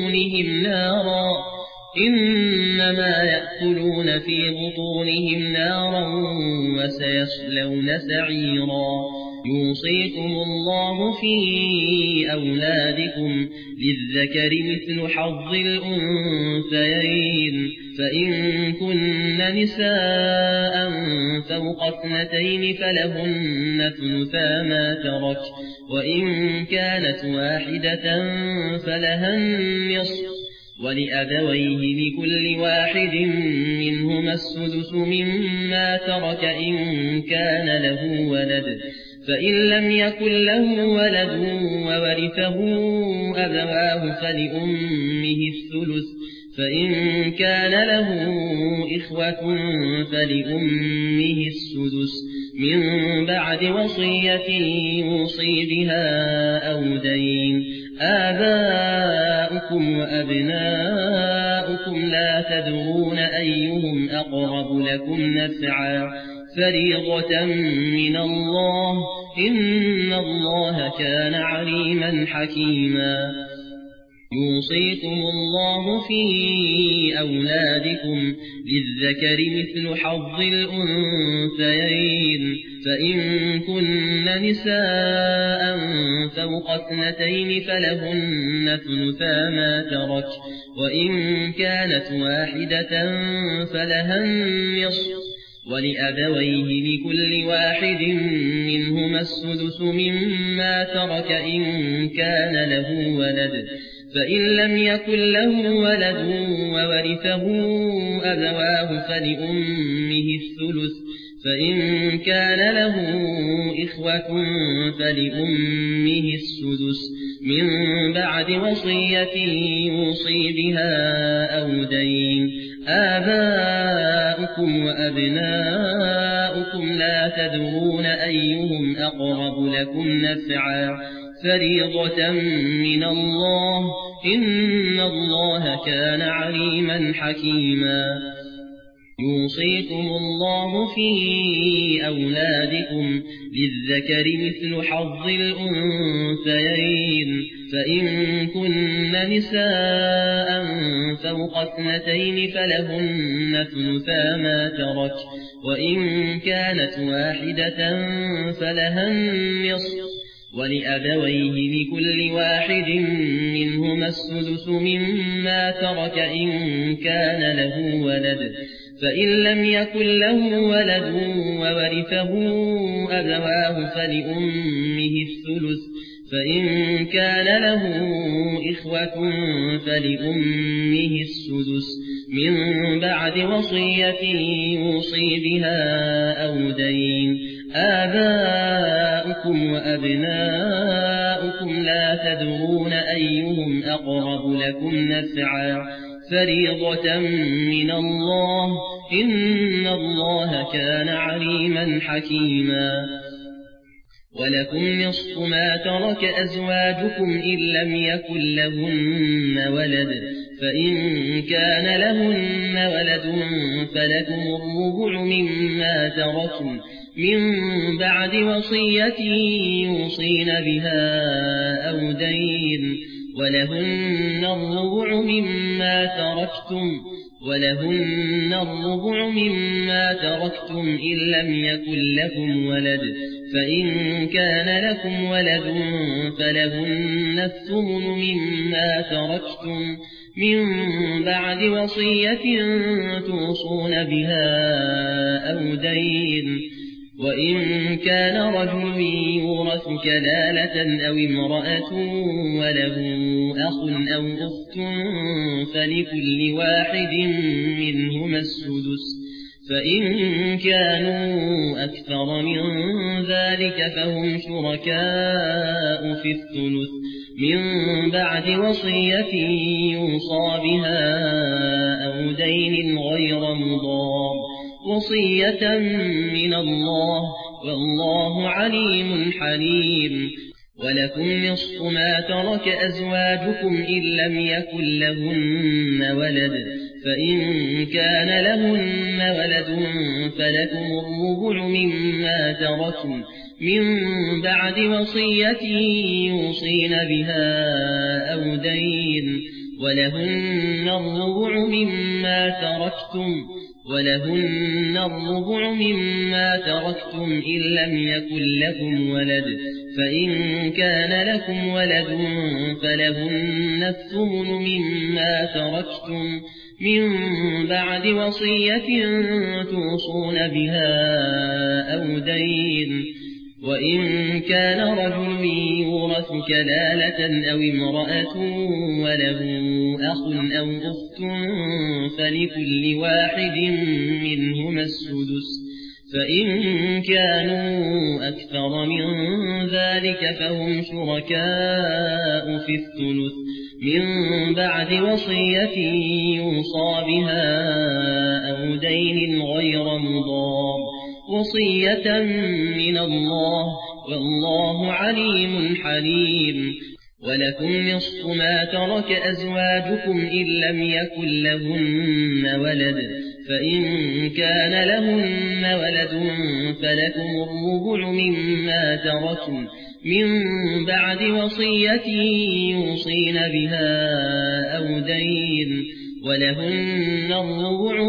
بطونهم نارا وسيصلون سعيرا. يوصيكم الله في أولادكم للذكر مثل حظ الأنثيين. فإن كن نساء فوق 2 فلهن ثلثا ما ترك وإن كانت واحدة فلها النصف ولأبويه لكل واحد منهما السدس مما ترك إن كان له ولد. فإن لم يكن له ولد وورثه أبواه فلأمه الثلث. فإن كان له إخوة فلأمه السدس من بعد وصية يوصي بها أو دين. آباؤكم وأبناؤكم لا تدرون أيهم أقرب لكم نفعا فريضة من الله إن الله كان عليما حكيما. يوصيكم الله في أولادكم للذكر مثل حظ الأنثيين. فإن كن نساء فوق 2 فلهن ثلثا ما ترك وإن كانت واحدة فلها النصف ولأبويه لكل واحد منهما السدس مما ترك إن كان له ولد. فإن لم يكن له ولد وورثه أبواه فلأمه الثلث. فإن كان له إخوة فلأمه السدس من بعد وصية يوصي بها أو دين. آباؤكم وأبناؤكم لا تدرون أيهم أقرب لكم نفعا فريضة من الله إن الله كان عليما حكيما. يوصيكم الله في أولادكم للذكر مثل حظ الأنثيين فإن كن نساء فوق 2 فلهن ثلثا ما ترك وإن كانت واحدة فلها النصف ولأبويه لكل واحد منهما السدس مما ترك إن كان له ولد فإن لم يكن له ولد وورثه أبواه فلأمه الثلث فإن كان له إخوة فلأمه السدس من بعد وصية يوصي بها أو دين آباؤكم وأبناؤكم لا تدرون أيهم أقرب لكم نفعا فريضة من الله إن الله كان عليما حكيما ولكم نصف ما ترك أزواجكم إن لم يكن لهن ولد فإن كان لهن ولد فلكم الربع مما تركتم من بعد وصية يوصين بها أو دين ولهن الربع مما تركتم إن لم يكن لكم ولد فإن كان لكم ولد فلهن الثمن مما تركتم من بعد وصية توصون بها أو دين وإن كان رجل يورث كلالة أو امرأة وله أخ أو أخت فلكل واحد منهما السدس فإن كانوا أكثر من ذلك فهم شركاء في الثلث من بعد وصية يوصى بها أو دين غير مضار وصية من الله والله عليم حليم ولكم نصف ما ترك أزواجكم إن لم يكن لهن ولد فإن كان لهن ولد فلكم الربع مما تركتم من بعد وصية يوصين بها أو دين ولهن الربع مما تركتم إن لم يكن لكم ولد فإن كان لكم ولد فلهن الثمن مما تركتم من بعد وصية توصون بها أو دين وإن كان رجل يورث كلالة أو امرأة وله أخ أو أخت فلكل واحد منهما السدس فإن كانوا أكثر من ذلك فهم شركاء في الثلث من بعد وصية يوصى بها أو دين غير مضار وصية من الله والله عليم حليم ولكم نصف ما ترك أزواجكم إن لم يكن لهن ولد فإن كان لهن ولد فلكم الربع مما تركتم من بعد وصية يوصين بها أو دين ولهن الربع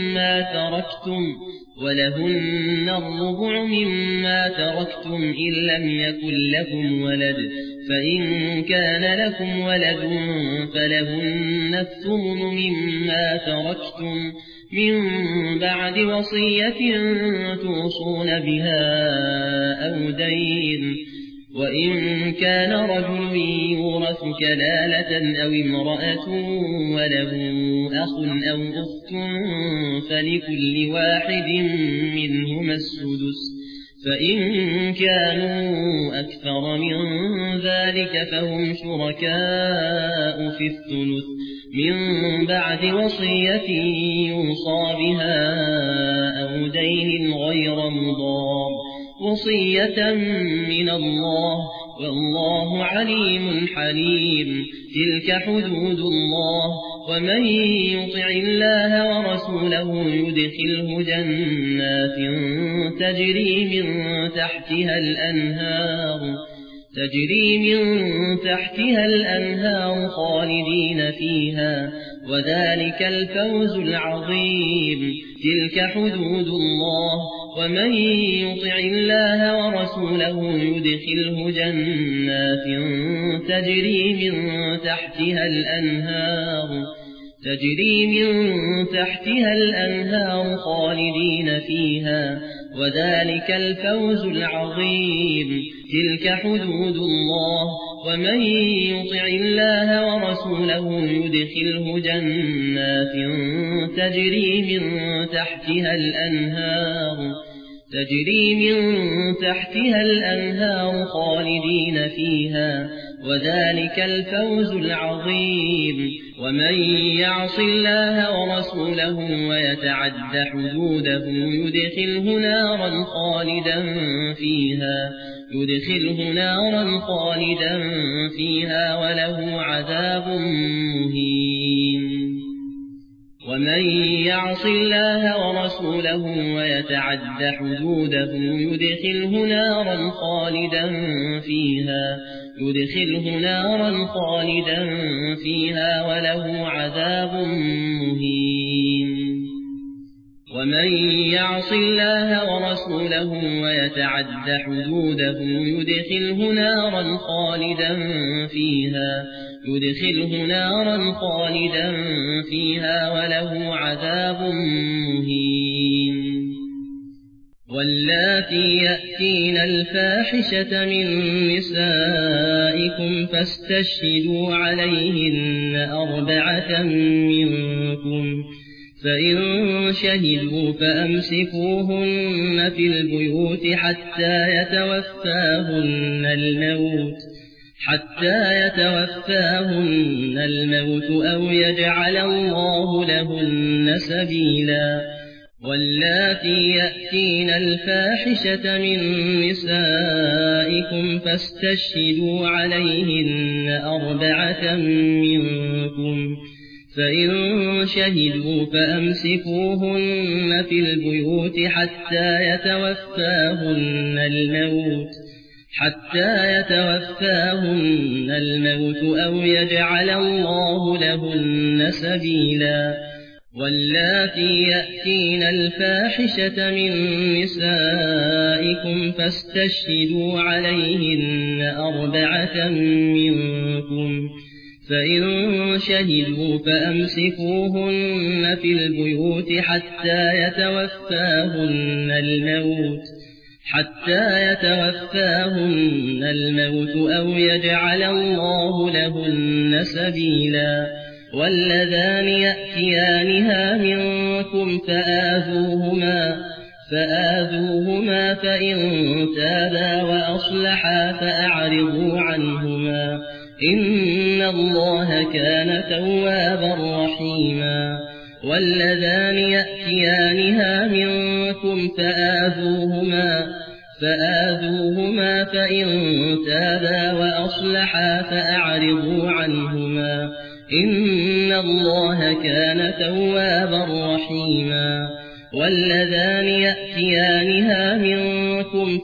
مما تركتم إن لم يكن لكم ولد فإن كان لكم ولد فلهن الثمن مما تركتم من بعد وصية توصون بها أو دين وإن كان رجل يورث كلالة أو امرأة وله أخ أو أخت فلكل واحد منهما السدس فإن كانوا أكثر من ذلك فهم شركاء في الثلث من بعد وصية يوصى بها أو دين غير مضار وصية من الله والله عليم حليم. تلك حدود الله، ومن يطع الله ورسوله يدخله جنات تجري من تحتها الأنهار خالدين فيها، وذلك الفوز العظيم. تلك حدود الله، ومن يطع الله ورسوله يدخله جنات تجري من تحتها الأنهار خالدين فيها، وذلك الفوز العظيم. تلك حدود الله، ومن يطع الله ورسوله يدخله جنات تجري من تحتها الأنهار خالدين فيها، وذلك الفوز العظيم. ومن يعص الله ورسوله ويتعد حدوده يدخله نارا خالدا فيها وله عذاب مهين. ومن يعص الله ورسوله ويتعد حدوده يدخله نارا خالدا فيها وله عذاب مهين. ومن يعص الله ورسوله ويتعد حدوده يدخله نارا خالدا فيها وله عذاب مهين. واللاتي يأتين الفاحشة من نسائكم فاستشهدوا عليهن 4 منكم، فإن شهدوا فأمسكوهن في البيوت حتى يتوفاهن الموت أو يجعل الله لهن سبيلا. واللاتي يأتين الفاحشة من نسائكم فاستشهدوا عليهن 4 منكم، فإن شهدوا فأمسكوهن في البيوت حتى يتوفاهن الموت أو يجعل الله لهن سبيلا. واللاتي يأتين الفاحشة من نسائكم فاستشهدوا عليهن 4 منكم، فإن شهدوا فأمسكوهن في البيوت حتى يتوفاهن الموت أو يجعل الله لهن سبيلا. واللذان يأتيانها منكم فآذوهما فإن تابا وأصلحا فأعرضوا عنهما، إن الله كان توابا رحيما. واللذان يأتيانها منكم فآذوهما فإن تابا وأصلحا فأعرضوا عنهما، إن الله كان توابا رحيما. واللذان يأتيانها منكم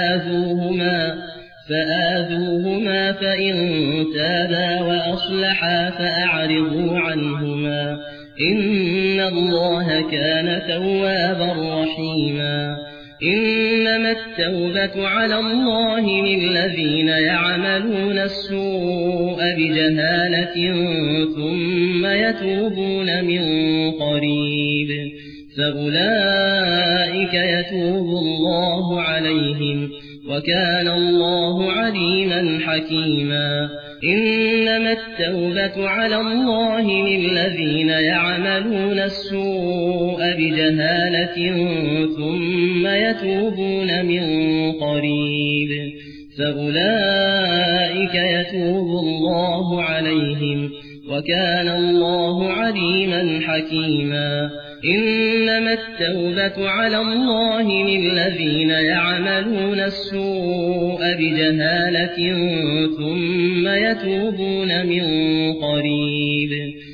فآذوهما فإن تابا وأصلحا فأعرضوا عنهما، إن الله كان توابا رحيما. إنما التوبة على الله للذين يعملون السوء بجهالة ثم يتوبون من قريب، فأولئك يتوب الله عليهم، وكان الله عليما حكيما. إنما التوبة على الله للذين يعملون السوء بجهالة ثم يتوبون من قريب، فأولئك يتوب الله عليهم، وكان الله عليما حكيما. إنما التوبة على الله للذين يعملون السوء بجهالة ثم يتوبون من قريب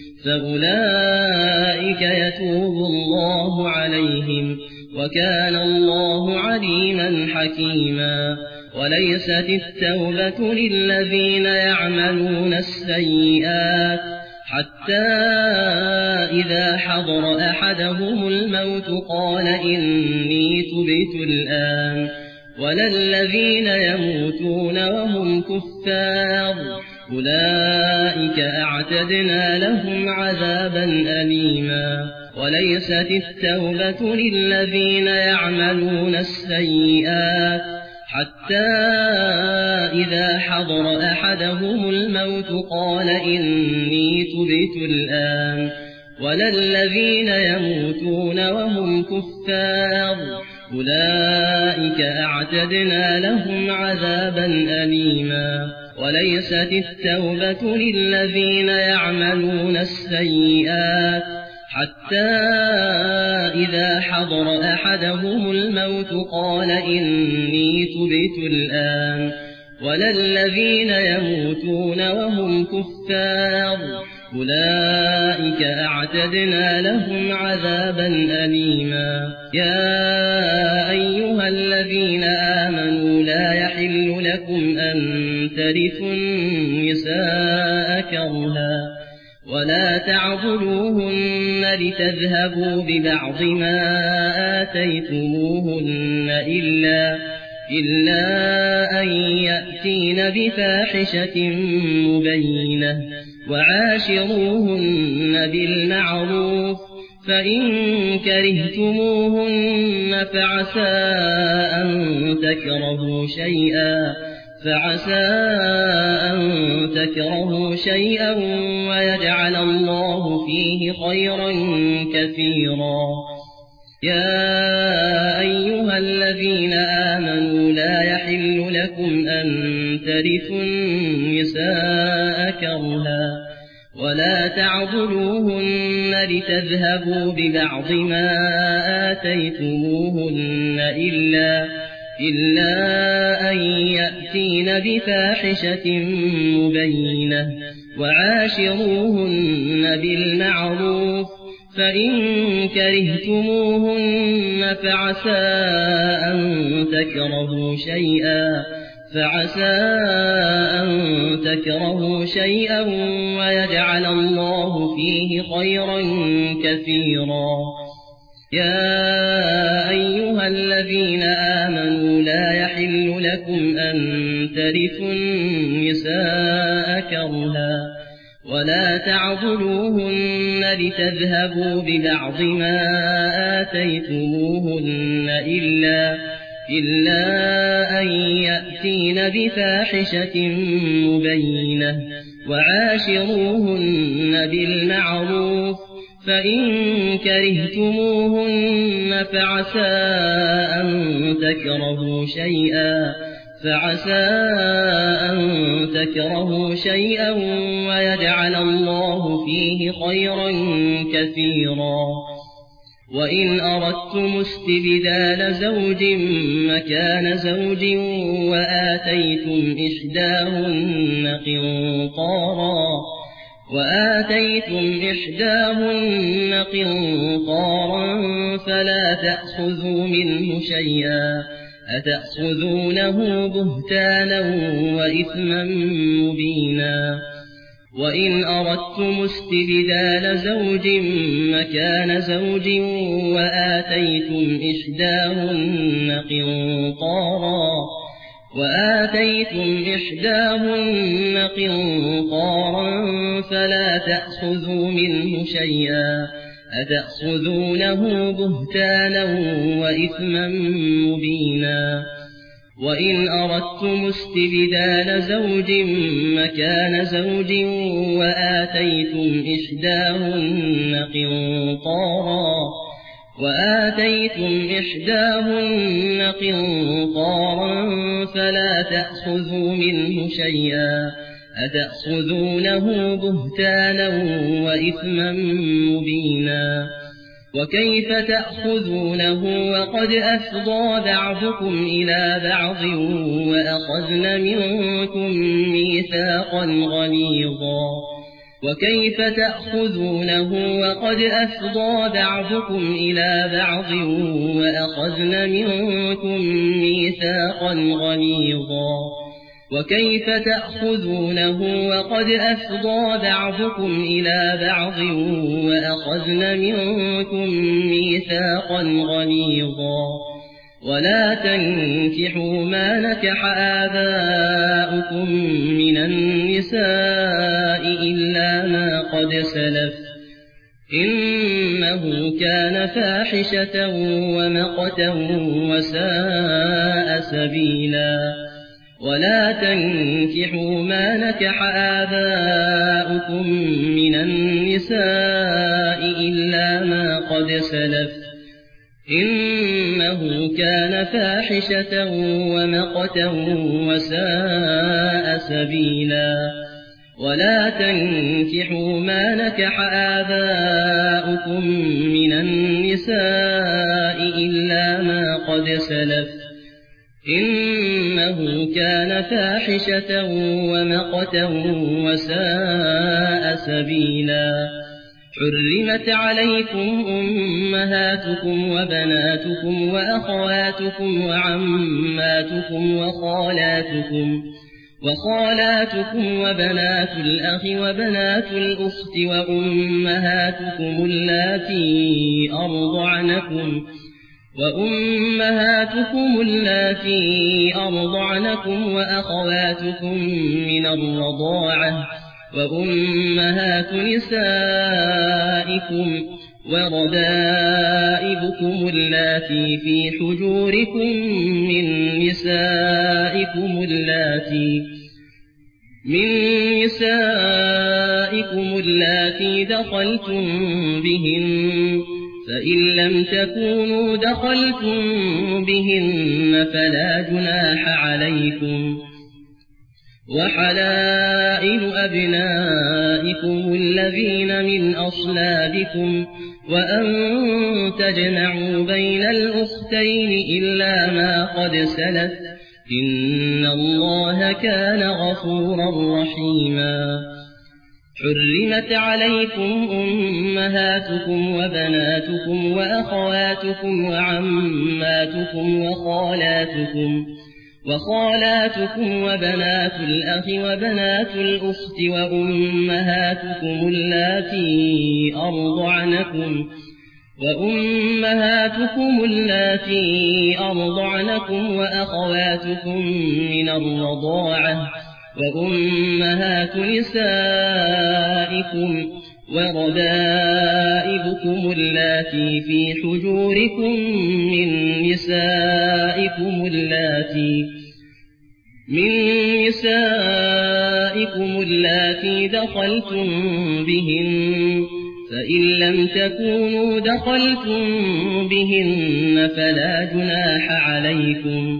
فأولئك يتوب الله عليهم وكان الله عليما حكيما. وليست التوبة للذين يعملون السيئات حتى إذا حضر أحدهم الموت قال إني تبت الآن ولا الذين يموتون وهم كفار أولئك أعتدنا لهم عذابا أليما. وليست التوبة للذين يعملون السيئات حتى إذا حضر أحدهم الموت قال إني تبت الآن ولا الذين يموتون وهم كفار أولئك أعتدنا لهم عذابا أليما. وليست التوبة للذين يعملون السيئات حتى إذا حضر أحدهم الموت قال إني تبت الآن ولا الذين يموتون وهم كفار أولئك أعتدنا لهم عذابا أليما. يا أيها الذين آمنوا لا يحل لكم أن ترثوا النساء كرها ولا تعضلوهن لتذهبوا ببعض ما آتيتموهن إلا أن يأتين بفاحشة مبينة وعاشروهن بالمعروف فإن كرهتموهن فعسى أن تكرهوا شيئا ويجعل الله فيه خيرا كثيرا. يا أيها الذين آمنوا لا يحل لكم أن ترثوا النساء كرها ولا تعضلوهن لتذهبوا ببعض ما آتيتموهن إلا أن يأتين بفاحشة مبينة وعاشروهن بالمعروف فإن كرهتموهن فعسى أن تكرهوا شيئا ويجعل الله فيه خيرا كثيرا. يا أيها الذين آمنوا لا يحل لكم أن ترثوا النساء كرها ولا تعضلوهن لتذهبوا ببعض ما آتيتموهن إلا أن يأتين بفاحشة مبينة وعاشروهن بالمعروف فإن كرهتموهن فعسى أن تكرهوا شيئا ويجعل الله فيه خيرا كثيرا. وإن أردتم استبدال زوج مكان زوج وآتيتم إحداهن قنطارا فلا تأخذوا منه شيئا أتأخذونه بهتانا وإثما مبينا. وإن أردتم استبدال زوج مكان زوج وآتيتم إحداهن قنطارا فلا تأخذوا منه شيئا أتأخذونه بهتانا وإثما مبينا. وإن أردتم استبدال زوج مكان زوج وآتيتم إحداهن قنطارا فلا تأخذوا منه شيئا أتأخذونه بهتانا وإثما مبينا. وكيف تأخذونه وقد أفضى بعضكم إلى بعض وأخذن منكم ميثاقا غليظا وكيف تأخذونه وقد أفضى بعضكم إلى بعض وأخذن منكم ميثاقا غليظا وكيف تأخذونه وقد أفضى بعضكم إلى بعض وأخذن منكم ميثاقا غليظا ولا تنكحوا ما نكح آباؤكم من النساء إلا ما قد سلف إنه كان فاحشة ومقتا وساء سبيلا ولا تنكحوا ما نكح آباؤكم من النساء إلا ما قد سلف إنه كان فاحشة ومقتا وساء سبيلا ولا تنكحوا ما نكح آباؤكم من النساء إلا ما قد سلف إنه كان فاحشة ومقتا وساء سبيلا حرمت عليكم أمهاتكم وبناتكم وأخواتكم وعماتكم وخالاتكم وبنات الأخ وبنات الأخت وأمهاتكم اللاتي أرضعنكم وأخواتكم من الرضاعة وأمهات نسائكم وربائبكم اللاتي في حجوركم من نسائكم اللاتي دخلتم بهن فإن لم تكونوا دخلتم بهن فلا جناح عليكم وحلائل أبنائكم الذين من أصلابكم وأن تجمعوا بين الأختين إلا ما قد سلف إن الله كان غفورا رحيما حرمت عليكم أمهاتكم وبناتكم وأخواتكم وعماتكم وخالاتكم وبنات الأخ وبنات الأخت وأمهاتكم اللاتي أرضعنكم وأخواتكم من الرضاعة وأمهات نسائكم وربائبكم اللاتي في حجوركم من نسائكم اللاتي دخلتم بهن فإن لم تكونوا دخلتم بهن فلا جناح عليكم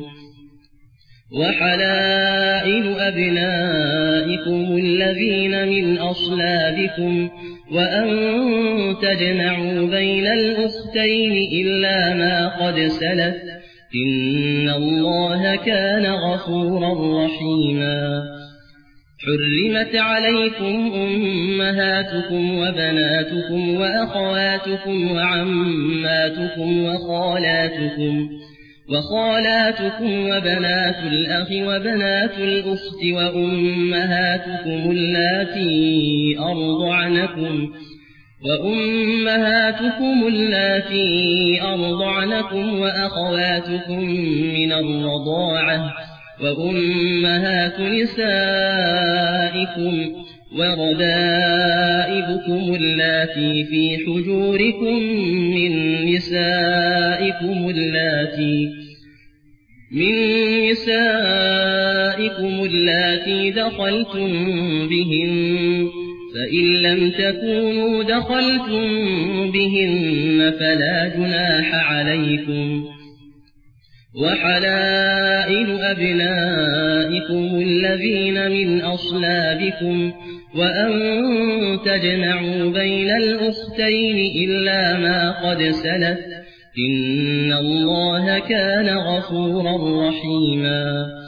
وحلائل أبنائكم الذين من أصلابكم وأن تجمعوا بين الأختين إلا ما قد سلف إن الله كان غفورا رحيما حرمت عليكم أمهاتكم وبناتكم وأخواتكم وعماتكم وخالاتكم وبنات الأخ وبنات الأخت وأمهاتكم اللاتي أرضعنكم وأخواتكم من الرضاعة وأمهات نسائكم وربائبكم اللاتي في حجوركم من نسائكم اللاتي دخلتم بهن فإن لم تكونوا دخلتم بهن فلا جناح عليكم وحلائل أبنائكم الذين من أصلابكم وأن تجمعوا بين الأختين إلا ما قد سلف إن الله كان غفورا رحيما